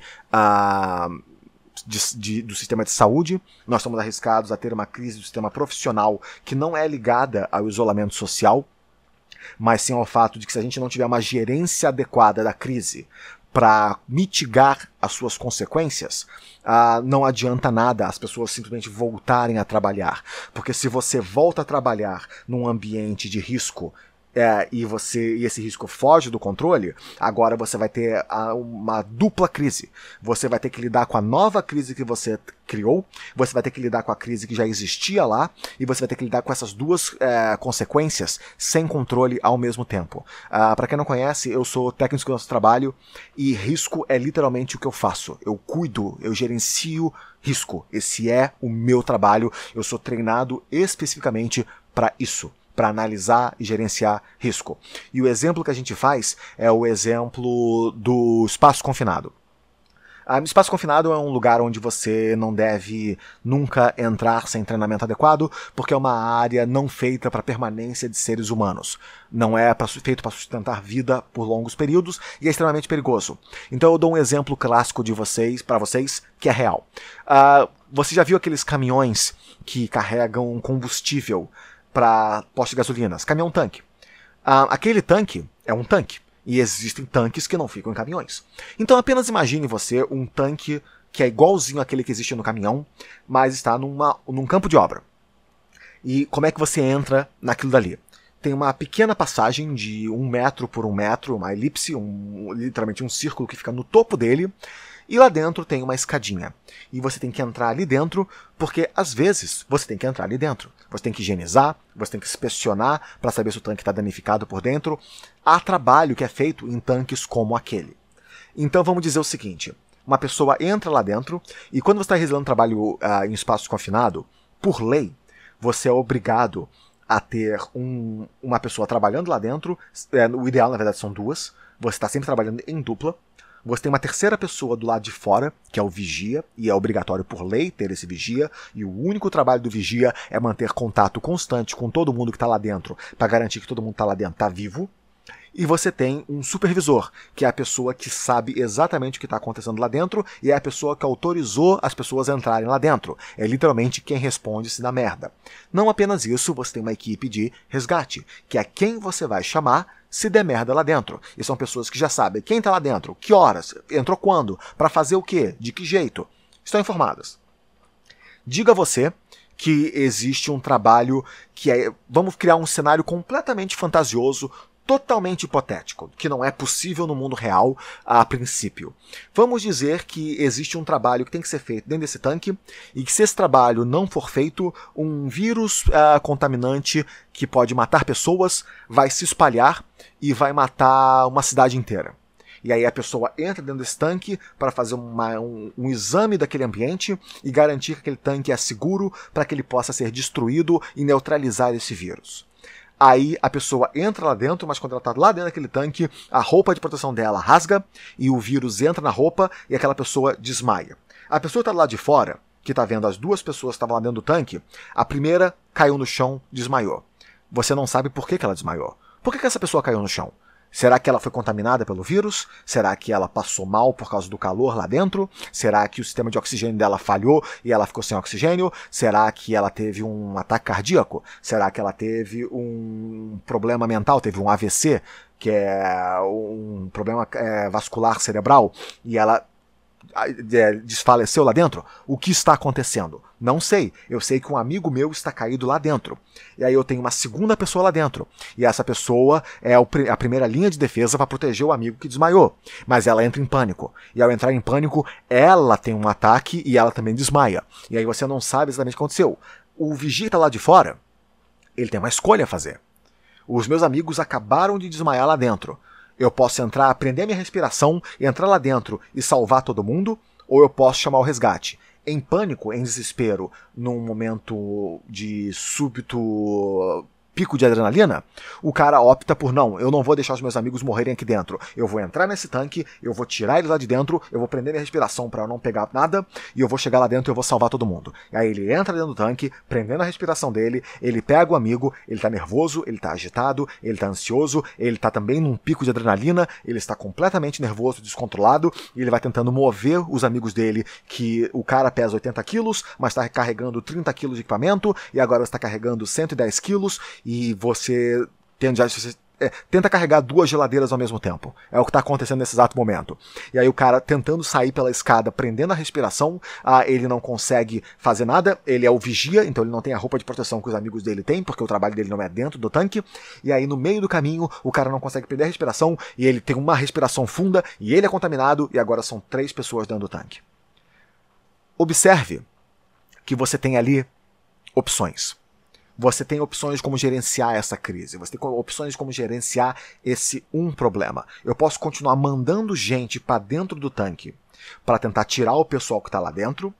do sistema de saúde, nós estamos arriscados a ter uma crise do sistema profissional que não é ligada ao isolamento social, mas sim ao fato de que se a gente não tiver uma gerência adequada da crise para mitigar as suas consequências, não adianta nada as pessoas simplesmente voltarem a trabalhar. Porque se você volta a trabalhar num ambiente de risco e esse risco foge do controle, agora você vai ter uma dupla crise. Você vai ter que lidar com a nova crise que você criou, você vai ter que lidar com a crise que já existia lá, e você vai ter que lidar com essas duas consequências sem controle ao mesmo tempo. Para quem não conhece, eu sou técnico do nosso trabalho, e risco é literalmente o que eu faço. Eu cuido, eu gerencio risco. Esse é o meu trabalho. Eu sou treinado especificamente para isso, para analisar e gerenciar risco. E o exemplo que a gente faz é o exemplo do espaço confinado. O espaço confinado é um lugar onde você não deve nunca entrar sem treinamento adequado, porque é uma área não feita para permanência de seres humanos. Não é feito para sustentar vida por longos períodos e é extremamente perigoso. Então eu dou um exemplo clássico para vocês, que é real. Você já viu aqueles caminhões que carregam combustível para postos de gasolinas? Caminhão-tanque. Aquele tanque é um tanque. E existem tanques que não ficam em caminhões. Então apenas imagine você um tanque que é igualzinho àquele que existe no caminhão, mas está num campo de obra. E como é que você entra naquilo dali? Tem uma pequena passagem de 1 metro por 1 metro, uma elipse, literalmente um círculo que fica no topo dele, e lá dentro tem uma escadinha. E você tem que entrar ali dentro, porque às vezes você tem que entrar ali dentro. Você tem que higienizar, você tem que inspecionar para saber se o tanque está danificado por dentro. Há trabalho que é feito em tanques como aquele. Então vamos dizer o seguinte: uma pessoa entra lá dentro, e quando você está realizando trabalho em espaço confinado, por lei, você é obrigado a ter uma pessoa trabalhando lá dentro. O ideal, na verdade, são duas. Você está sempre trabalhando em dupla. Você tem uma terceira pessoa do lado de fora, que é o vigia, e é obrigatório por lei ter esse vigia, e o único trabalho do vigia é manter contato constante com todo mundo que está lá dentro, para garantir que todo mundo que está lá dentro está vivo. E você tem um supervisor, que é a pessoa que sabe exatamente o que está acontecendo lá dentro, e é a pessoa que autorizou as pessoas a entrarem lá dentro. É literalmente quem responde se dá merda. Não apenas isso, você tem uma equipe de resgate, que é quem você vai chamar se der merda lá dentro. E são pessoas que já sabem quem está lá dentro, que horas, entrou quando, para fazer o quê, de que jeito. Estão informadas. Diga você que existe um trabalho que é... Vamos criar um cenário completamente fantasioso. totalmente hipotético, que não é possível no mundo real a princípio. Vamos dizer que existe um trabalho que tem que ser feito dentro desse tanque e que se esse trabalho não for feito, um vírus contaminante que pode matar pessoas vai se espalhar e vai matar uma cidade inteira. E aí a pessoa entra dentro desse tanque para fazer um exame daquele ambiente e garantir que aquele tanque é seguro para que ele possa ser destruído e neutralizar esse vírus. Aí a pessoa entra lá dentro, mas quando ela está lá dentro daquele tanque, a roupa de proteção dela rasga e o vírus entra na roupa e aquela pessoa desmaia. A pessoa que está lá de fora, que está vendo as duas pessoas que estavam lá dentro do tanque, a primeira caiu no chão, desmaiou. Você não sabe por que ela desmaiou. Por que essa pessoa caiu no chão? Será que ela foi contaminada pelo vírus? Será que ela passou mal por causa do calor lá dentro? Será que o sistema de oxigênio dela falhou e ela ficou sem oxigênio? Será que ela teve um ataque cardíaco? Será que ela teve um problema mental? Teve um AVC, que é um problema vascular cerebral, e ela desfaleceu lá dentro? O que está acontecendo? Não sei. Eu sei que um amigo meu está caído lá dentro. E aí eu tenho uma segunda pessoa lá dentro. E essa pessoa é a primeira linha de defesa para proteger o amigo que desmaiou. Mas ela entra em pânico. E ao entrar em pânico, ela tem um ataque e ela também desmaia. E aí você não sabe exatamente o que aconteceu. O vigia que está lá de fora, ele tem uma escolha a fazer. Os meus amigos acabaram de desmaiar lá dentro. Eu posso entrar, aprender minha respiração, entrar lá dentro e salvar todo mundo, ou eu posso chamar o resgate. Em pânico, em desespero, num momento de súbito pico de adrenalina, o cara opta por não, eu não vou deixar os meus amigos morrerem aqui dentro. Eu vou entrar nesse tanque, eu vou tirar eles lá de dentro, eu vou prender minha respiração para eu não pegar nada, e eu vou chegar lá dentro e eu vou salvar todo mundo. E aí ele entra dentro do tanque, prendendo a respiração dele, ele pega o amigo, ele tá nervoso, ele tá agitado, ele tá ansioso, ele tá também num pico de adrenalina, ele está completamente nervoso, descontrolado, e ele vai tentando mover os amigos dele, que o cara pesa 80 quilos, mas está carregando 30 quilos de equipamento, e agora está carregando 110 quilos, e você tenta carregar duas geladeiras ao mesmo tempo. É o que está acontecendo nesse exato momento. E aí o cara tentando sair pela escada, prendendo a respiração, ele não consegue fazer nada, ele é o vigia, então ele não tem a roupa de proteção que os amigos dele têm, porque o trabalho dele não é dentro do tanque, e aí no meio do caminho o cara não consegue prender a respiração, e ele tem uma respiração funda, e ele é contaminado, e agora são 3 pessoas dentro do tanque. Observe que você tem ali opções. Você tem opções de como gerenciar essa crise. Você tem opções de como gerenciar esse problema. Eu posso continuar mandando gente para dentro do tanque para tentar tirar o pessoal que está lá dentro,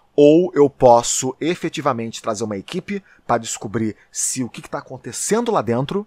ou eu posso efetivamente trazer uma equipe para descobrir se o que está acontecendo lá dentro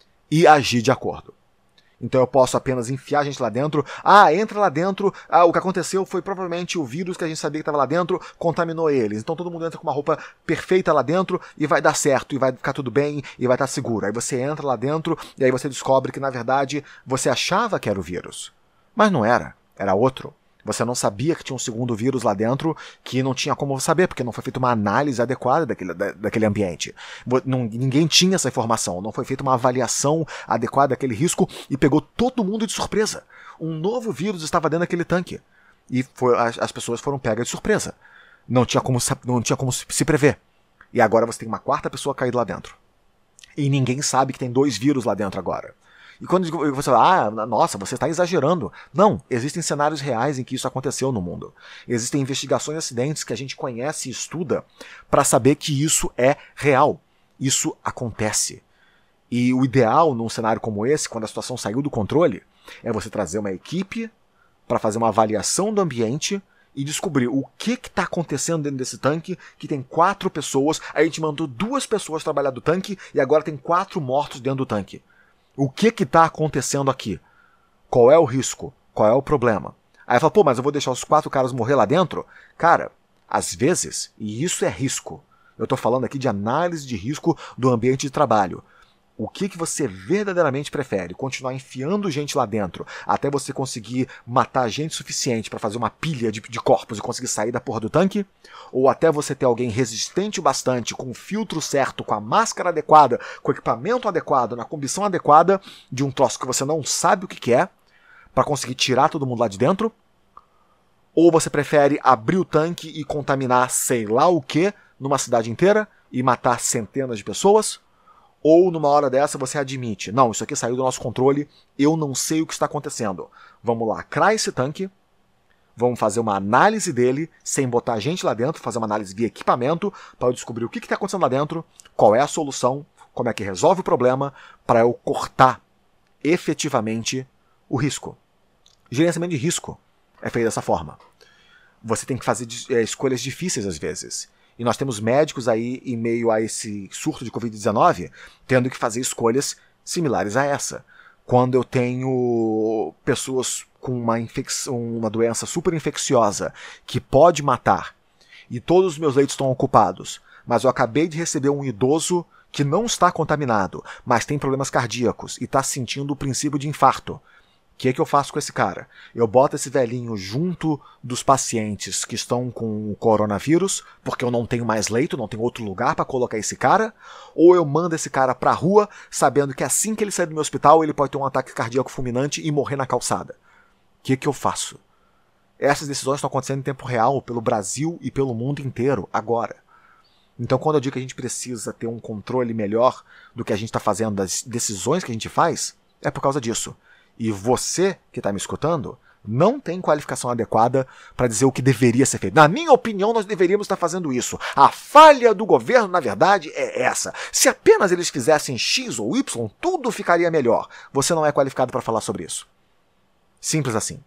e agir de acordo. Então eu posso apenas enfiar a gente lá dentro. Entra lá dentro. O que aconteceu foi provavelmente o vírus que a gente sabia que estava lá dentro contaminou eles. Então todo mundo entra com uma roupa perfeita lá dentro e vai dar certo, e vai ficar tudo bem, e vai estar seguro. Aí você entra lá dentro e aí você descobre que na verdade você achava que era o vírus. Mas não era. Era outro. Você não sabia que tinha um segundo vírus lá dentro que não tinha como saber, porque não foi feita uma análise adequada daquele ambiente. Ninguém tinha essa informação, não foi feita uma avaliação adequada daquele risco e pegou todo mundo de surpresa. Um novo vírus estava dentro daquele tanque. E as pessoas foram pegas de surpresa. Não tinha como se prever. E agora você tem uma quarta pessoa caída lá dentro. E ninguém sabe que tem 2 vírus lá dentro agora. E quando você fala, nossa, você está exagerando. Não, existem cenários reais em que isso aconteceu no mundo. Existem investigações de acidentes que a gente conhece e estuda para saber que isso é real. Isso acontece. E o ideal num cenário como esse, quando a situação saiu do controle, é você trazer uma equipe para fazer uma avaliação do ambiente e descobrir o que está acontecendo dentro desse tanque, que tem 4 pessoas, a gente mandou 2 pessoas trabalhar do tanque e agora tem 4 mortos dentro do tanque. O que está acontecendo aqui? Qual é o risco? Qual é o problema? Aí fala, mas eu vou deixar os 4 caras morrer lá dentro? Cara, às vezes, e isso é risco, eu estou falando aqui de análise de risco do ambiente de trabalho. O que você verdadeiramente prefere? Continuar enfiando gente lá dentro até você conseguir matar gente suficiente para fazer uma pilha de corpos e conseguir sair da porra do tanque? Ou até você ter alguém resistente o bastante, com o filtro certo, com a máscara adequada, com o equipamento adequado, na condição adequada de um troço que você não sabe o que é, para conseguir tirar todo mundo lá de dentro? Ou você prefere abrir o tanque e contaminar sei lá o que numa cidade inteira e matar centenas de pessoas? Ou numa hora dessa você admite, não, isso aqui saiu do nosso controle, eu não sei o que está acontecendo. Vamos lacrar esse tanque, vamos fazer uma análise dele, sem botar a gente lá dentro, fazer uma análise via equipamento, para eu descobrir o que está acontecendo lá dentro, qual é a solução, como é que resolve o problema, para eu cortar efetivamente o risco. Gerenciamento de risco é feito dessa forma. Você tem que fazer escolhas difíceis às vezes. E nós temos médicos aí, em meio a esse surto de Covid-19, tendo que fazer escolhas similares a essa. Quando eu tenho pessoas com uma doença super infecciosa que pode matar, e todos os meus leitos estão ocupados, mas eu acabei de receber um idoso que não está contaminado, mas tem problemas cardíacos e está sentindo o princípio de infarto. O que eu faço com esse cara? Eu boto esse velhinho junto dos pacientes que estão com o coronavírus, porque eu não tenho mais leito, não tenho outro lugar para colocar esse cara, ou eu mando esse cara para a rua, sabendo que assim que ele sair do meu hospital, ele pode ter um ataque cardíaco fulminante e morrer na calçada. O que eu faço? Essas decisões estão acontecendo em tempo real, pelo Brasil e pelo mundo inteiro, agora. Então, quando eu digo que a gente precisa ter um controle melhor do que a gente está fazendo, das decisões que a gente faz, é por causa disso. E você, que está me escutando, não tem qualificação adequada para dizer o que deveria ser feito. Na minha opinião, nós deveríamos estar fazendo isso. A falha do governo, na verdade, é essa. Se apenas eles fizessem X ou Y, tudo ficaria melhor. Você não é qualificado para falar sobre isso. Simples assim.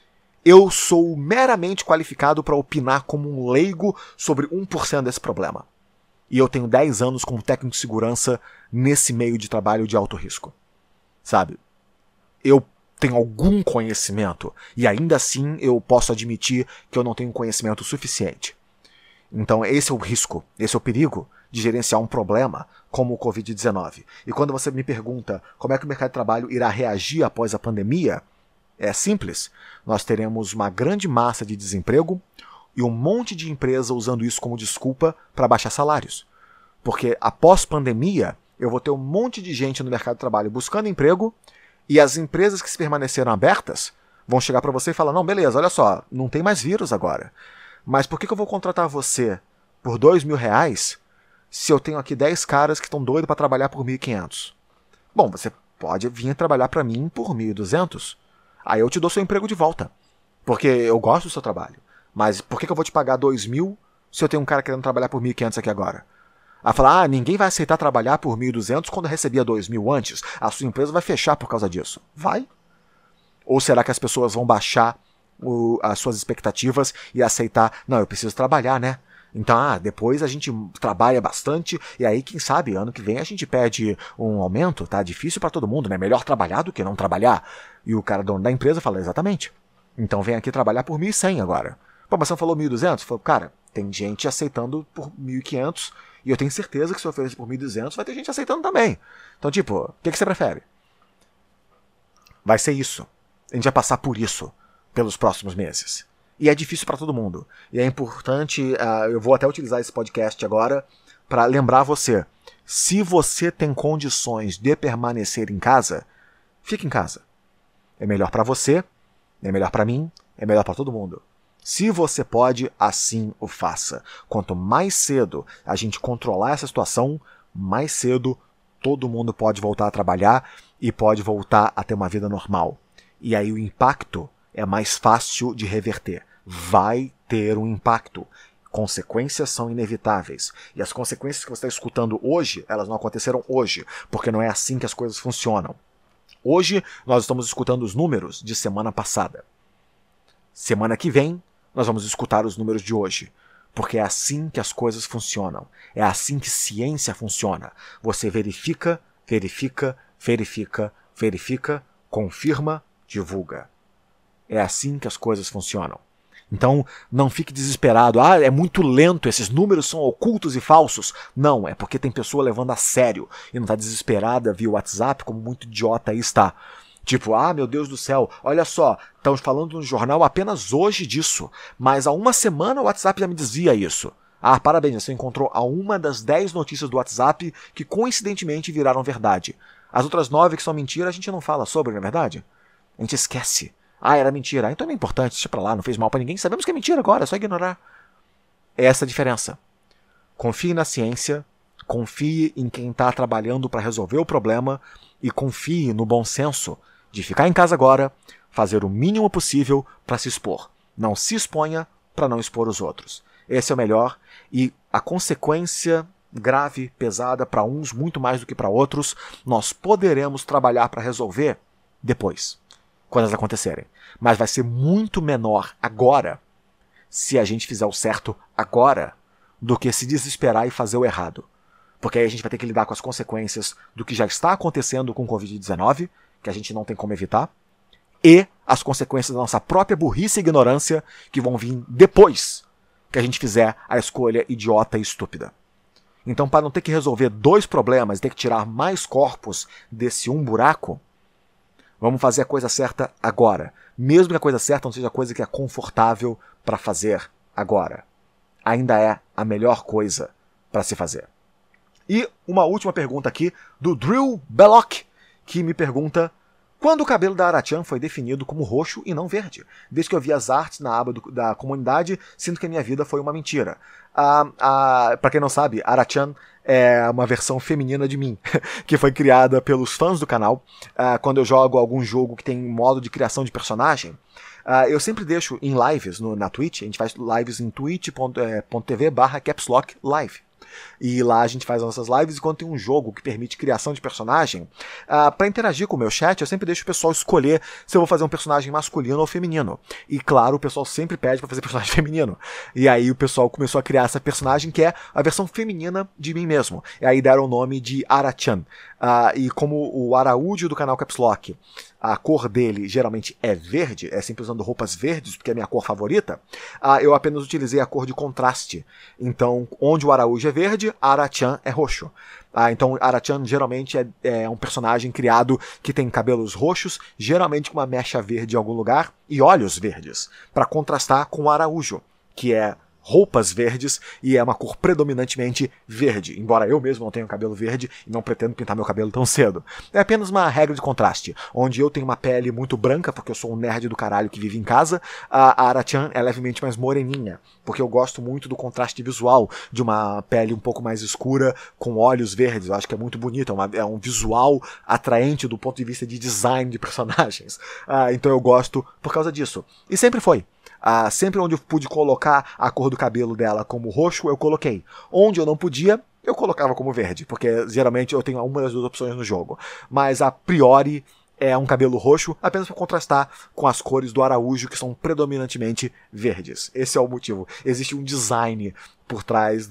Eu sou meramente qualificado para opinar como um leigo sobre 1% desse problema. E eu tenho 10 anos como técnico de segurança nesse meio de trabalho de alto risco. Sabe? Eu tenho algum conhecimento e ainda assim eu posso admitir que eu não tenho conhecimento suficiente. Então esse é o risco, esse é o perigo de gerenciar um problema como o Covid-19. E quando você me pergunta como é que o mercado de trabalho irá reagir após a pandemia, é simples. Nós teremos uma grande massa de desemprego e um monte de empresa usando isso como desculpa para baixar salários. Porque após pandemia, eu vou ter um monte de gente no mercado de trabalho buscando emprego. E as empresas que se permaneceram abertas vão chegar para você e falar, não, beleza, olha só, não tem mais vírus agora. Mas por que eu vou contratar você por R$2.000 se eu tenho aqui 10 caras que estão doidos para trabalhar por 1.500? Bom, você pode vir trabalhar para mim por 1.200. Aí eu te dou seu emprego de volta. Porque eu gosto do seu trabalho. Mas por que eu vou te pagar 2.000 se eu tenho um cara querendo trabalhar por 1.500 aqui agora? A falar, ninguém vai aceitar trabalhar por 1.200 quando recebia 2.000 antes. A sua empresa vai fechar por causa disso. Vai? Ou será que as pessoas vão baixar as suas expectativas e aceitar, não, eu preciso trabalhar, né? Então, depois a gente trabalha bastante e aí, quem sabe, ano que vem a gente pede um aumento, tá difícil para todo mundo, né? Melhor trabalhar do que não trabalhar. E o cara dono da empresa fala, exatamente. Então vem aqui trabalhar por 1.100 agora. Pô, mas você não falou 1.200? Falou, cara, tem gente aceitando por 1.500 e eu tenho certeza que se eu oferecer por 1.200 vai ter gente aceitando também. Então, tipo, o que você prefere? Vai ser isso. A gente vai passar por isso pelos próximos meses. E é difícil para todo mundo. E é importante, eu vou até utilizar esse podcast agora para lembrar você. Se você tem condições de permanecer em casa, fique em casa. É melhor para você, é melhor para mim, é melhor para todo mundo. Se você pode, assim o faça. Quanto mais cedo a gente controlar essa situação, mais cedo todo mundo pode voltar a trabalhar e pode voltar a ter uma vida normal. E aí o impacto é mais fácil de reverter. Vai ter um impacto. Consequências são inevitáveis. E as consequências que você está escutando hoje, elas não aconteceram hoje, porque não é assim que as coisas funcionam. Hoje nós estamos escutando os números de semana passada. Semana que vem, nós vamos escutar os números de hoje. Porque é assim que as coisas funcionam. É assim que ciência funciona. Você verifica, verifica, verifica, verifica, confirma, divulga. É assim que as coisas funcionam. Então, não fique desesperado. É muito lento, esses números são ocultos e falsos. Não, é porque tem pessoa levando a sério e não está desesperada via WhatsApp, como muito idiota aí está. Tipo, meu Deus do céu, olha só, estamos falando no jornal apenas hoje disso, mas há uma semana o WhatsApp já me dizia isso. Parabéns, você encontrou a uma das 10 notícias do WhatsApp que coincidentemente viraram verdade. As outras 9 que são mentira a gente não fala sobre, não é verdade? A gente esquece. Era mentira. Então não é importante, deixa pra lá, não fez mal pra ninguém. Sabemos que é mentira agora, é só ignorar. É essa a diferença. Confie na ciência, confie em quem está trabalhando para resolver o problema e confie no bom senso de ficar em casa agora, fazer o mínimo possível para se expor. Não se exponha para não expor os outros. Esse é o melhor, e a consequência grave, pesada para uns, muito mais do que para outros, nós poderemos trabalhar para resolver depois, quando elas acontecerem. Mas vai ser muito menor agora, se a gente fizer o certo agora, do que se desesperar e fazer o errado. Porque aí a gente vai ter que lidar com as consequências do que já está acontecendo com o Covid-19, que a gente não tem como evitar, e as consequências da nossa própria burrice e ignorância, que vão vir depois que a gente fizer a escolha idiota e estúpida. Então, para não ter que resolver 2 problemas e ter que tirar mais corpos desse um buraco, vamos fazer a coisa certa agora. Mesmo que a coisa certa não seja a coisa que é confortável para fazer agora. Ainda é a melhor coisa para se fazer. E uma última pergunta aqui do Drew Belloc, que me pergunta: quando o cabelo da Ara-chan foi definido como roxo e não verde? Desde que eu vi as artes na aba da comunidade, sinto que a minha vida foi uma mentira. Pra quem não sabe, Ara-chan é uma versão feminina de mim, que foi criada pelos fãs do canal. Quando eu jogo algum jogo que tem modo de criação de personagem, eu sempre deixo em lives na Twitch. A gente faz lives em twitch.tv/capslocklive. E lá a gente faz as nossas lives, e quando tem um jogo que permite criação de personagem, para interagir com o meu chat, eu sempre deixo o pessoal escolher se eu vou fazer um personagem masculino ou feminino. E claro, o pessoal sempre pede para fazer personagem feminino. E aí o pessoal começou a criar essa personagem que é a versão feminina de mim mesmo. E aí deram o nome de Ara-chan. E como o Araújo do canal Caps Lock, a cor dele geralmente é verde, é sempre usando roupas verdes, porque é a minha cor favorita, eu apenas utilizei a cor de contraste. Então, onde o Araújo é verde, Ara-chan é roxo. Então, Ara-chan geralmente é um personagem criado que tem cabelos roxos, geralmente com uma mecha verde em algum lugar, e olhos verdes, para contrastar com o Araújo, que é roupas verdes e é uma cor predominantemente verde, embora eu mesmo não tenha cabelo verde e não pretendo pintar meu cabelo tão cedo. É apenas uma regra de contraste, onde eu tenho uma pele muito branca, porque eu sou um nerd do caralho que vive em casa, a Ara-chan é levemente mais moreninha, porque eu gosto muito do contraste visual de uma pele um pouco mais escura com olhos verdes. Eu acho que é muito bonito, é um visual atraente do ponto de vista de design de personagens. Então eu gosto por causa disso. E sempre foi. Sempre onde eu pude colocar a cor do cabelo dela como roxo, eu coloquei. Onde eu não podia, eu colocava como verde, porque geralmente eu tenho uma das 2 opções no jogo. Mas a priori é um cabelo roxo, apenas para contrastar com as cores do Araújo, que são predominantemente verdes. Esse é o motivo. Existe um design por trás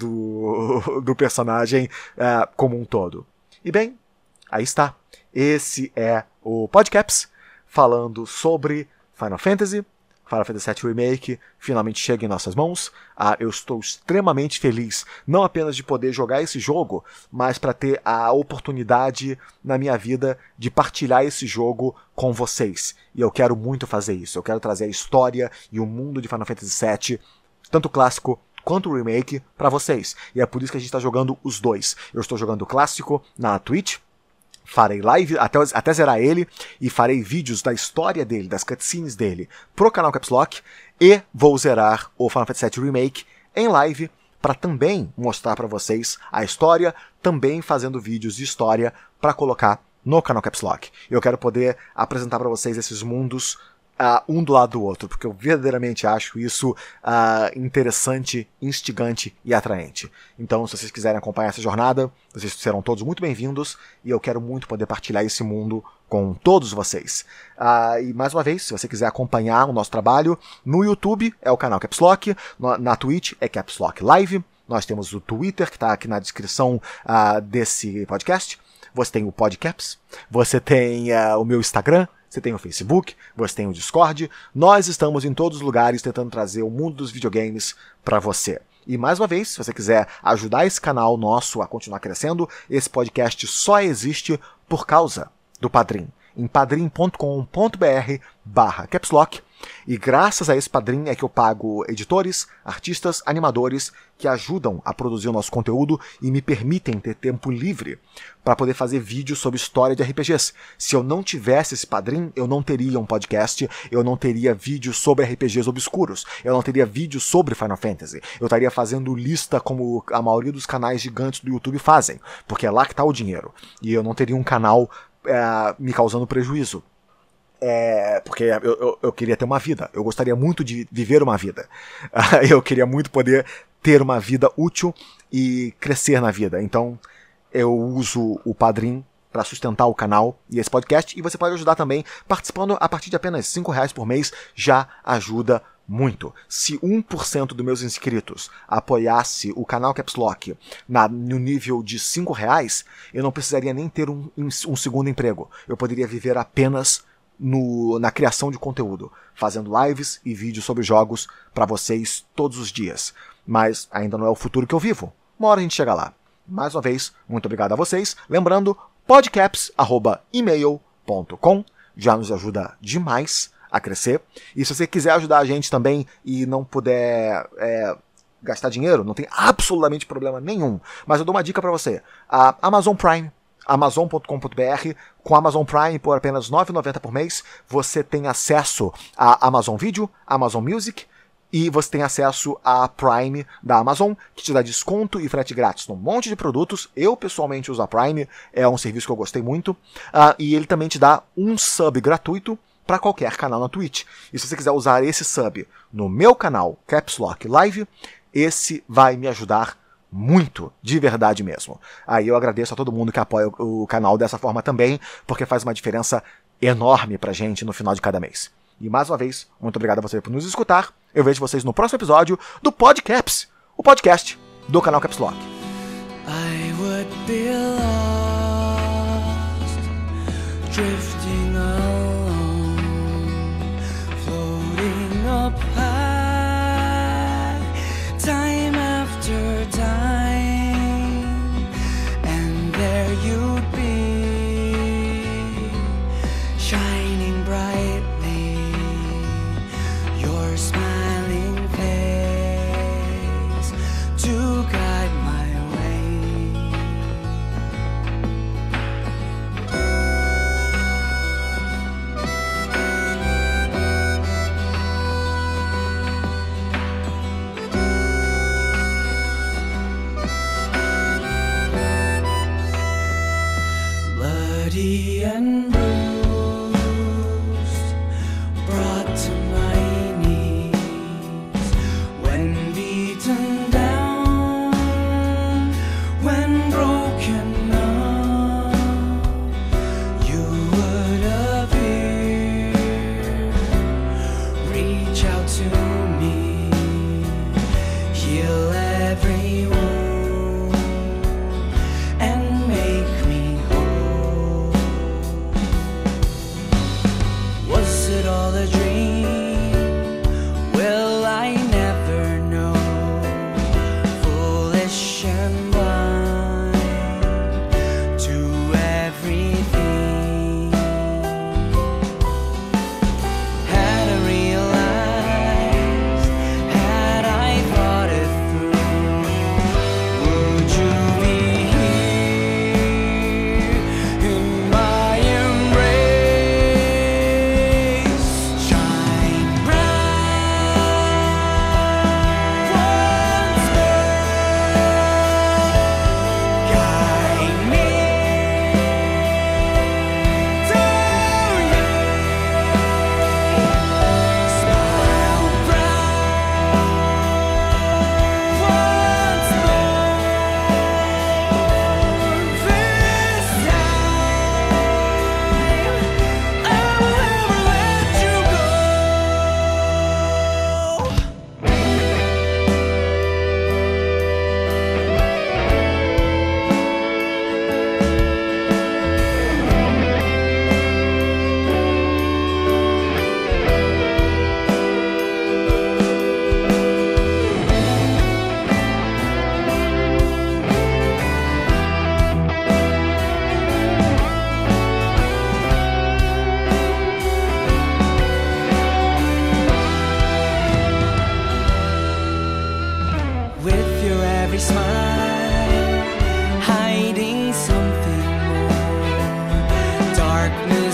do personagem como um todo. E bem, aí está. Esse é o Podcaps, falando sobre Final Fantasy VII Remake finalmente chega em nossas mãos. Eu estou extremamente feliz, não apenas de poder jogar esse jogo, mas para ter a oportunidade na minha vida de partilhar esse jogo com vocês. E eu quero muito fazer isso. Eu quero trazer a história e o mundo de Final Fantasy VII, tanto o clássico quanto o remake, para vocês. E é por isso que a gente está jogando os 2. Eu estou jogando o clássico na Twitch, farei live até zerar ele, e farei vídeos da história dele, das cutscenes dele, pro canal Caps Lock, e vou zerar o Final Fantasy VII Remake em live, para também mostrar para vocês a história, também fazendo vídeos de história para colocar no canal Caps Lock. Eu quero poder apresentar para vocês esses mundos um do lado do outro, porque eu verdadeiramente acho isso interessante, instigante e atraente. Então, se vocês quiserem acompanhar essa jornada, vocês serão todos muito bem-vindos, e eu quero muito poder partilhar esse mundo com todos vocês. E mais uma vez, se você quiser acompanhar o nosso trabalho, no YouTube é o canal Caps Lock, na Twitch é Caps Lock Live, nós temos o Twitter, que está aqui na descrição desse podcast, você tem o Podcaps, você tem o meu Instagram, você tem o Facebook, você tem o Discord. Nós estamos em todos os lugares tentando trazer o mundo dos videogames para você. E mais uma vez, se você quiser ajudar esse canal nosso a continuar crescendo, esse podcast só existe por causa do Padrim. Em padrim.com.br/capslock, E graças a esse Padrim é que eu pago editores, artistas, animadores que ajudam a produzir o nosso conteúdo e me permitem ter tempo livre para poder fazer vídeos sobre história de RPGs. Se eu não tivesse esse Padrim, eu não teria um podcast, eu não teria vídeos sobre RPGs obscuros, eu não teria vídeos sobre Final Fantasy, eu estaria fazendo lista como a maioria dos canais gigantes do YouTube fazem, porque é lá que está o dinheiro. E eu não teria um canal me causando prejuízo. Porque eu queria ter uma vida, eu gostaria muito de viver uma vida, eu queria muito poder ter uma vida útil e crescer na vida, então eu uso o Padrim para sustentar o canal e esse podcast, e você pode ajudar também participando a partir de apenas R$5 por mês, já ajuda muito. Se 1% dos meus inscritos apoiasse o canal Caps Lock no nível de R$5, eu não precisaria nem ter um segundo emprego, eu poderia viver apenas na criação de conteúdo, fazendo lives e vídeos sobre jogos para vocês todos os dias. Mas ainda não é o futuro que eu vivo. Uma hora a gente chega lá. Mais uma vez, muito obrigado a vocês. Lembrando, podcaps@email.com já nos ajuda demais a crescer. E se você quiser ajudar a gente também e não puder gastar dinheiro, não tem absolutamente problema nenhum. Mas eu dou uma dica para você. A Amazon Prime, amazon.com.br, com Amazon Prime por apenas R$ 9,90 por mês, você tem acesso a Amazon Video, Amazon Music, e você tem acesso à Prime da Amazon, que te dá desconto e frete grátis num monte de produtos. Eu, pessoalmente, uso a Prime, é um serviço que eu gostei muito, e ele também te dá um sub gratuito para qualquer canal na Twitch. E se você quiser usar esse sub no meu canal, Caps Lock Live, esse vai me ajudar muito, de verdade mesmo. Aí eu agradeço a todo mundo que apoia o canal dessa forma também, porque faz uma diferença enorme pra gente no final de cada mês. E mais uma vez, muito obrigado a você por nos escutar. Eu vejo vocês no próximo episódio do Podcaps, o podcast do canal Caps Lock. I would be lost, drifting alone, floating up high, time after time, and there you'd be, shining brightly, your smiling face to guide my way.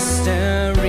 staring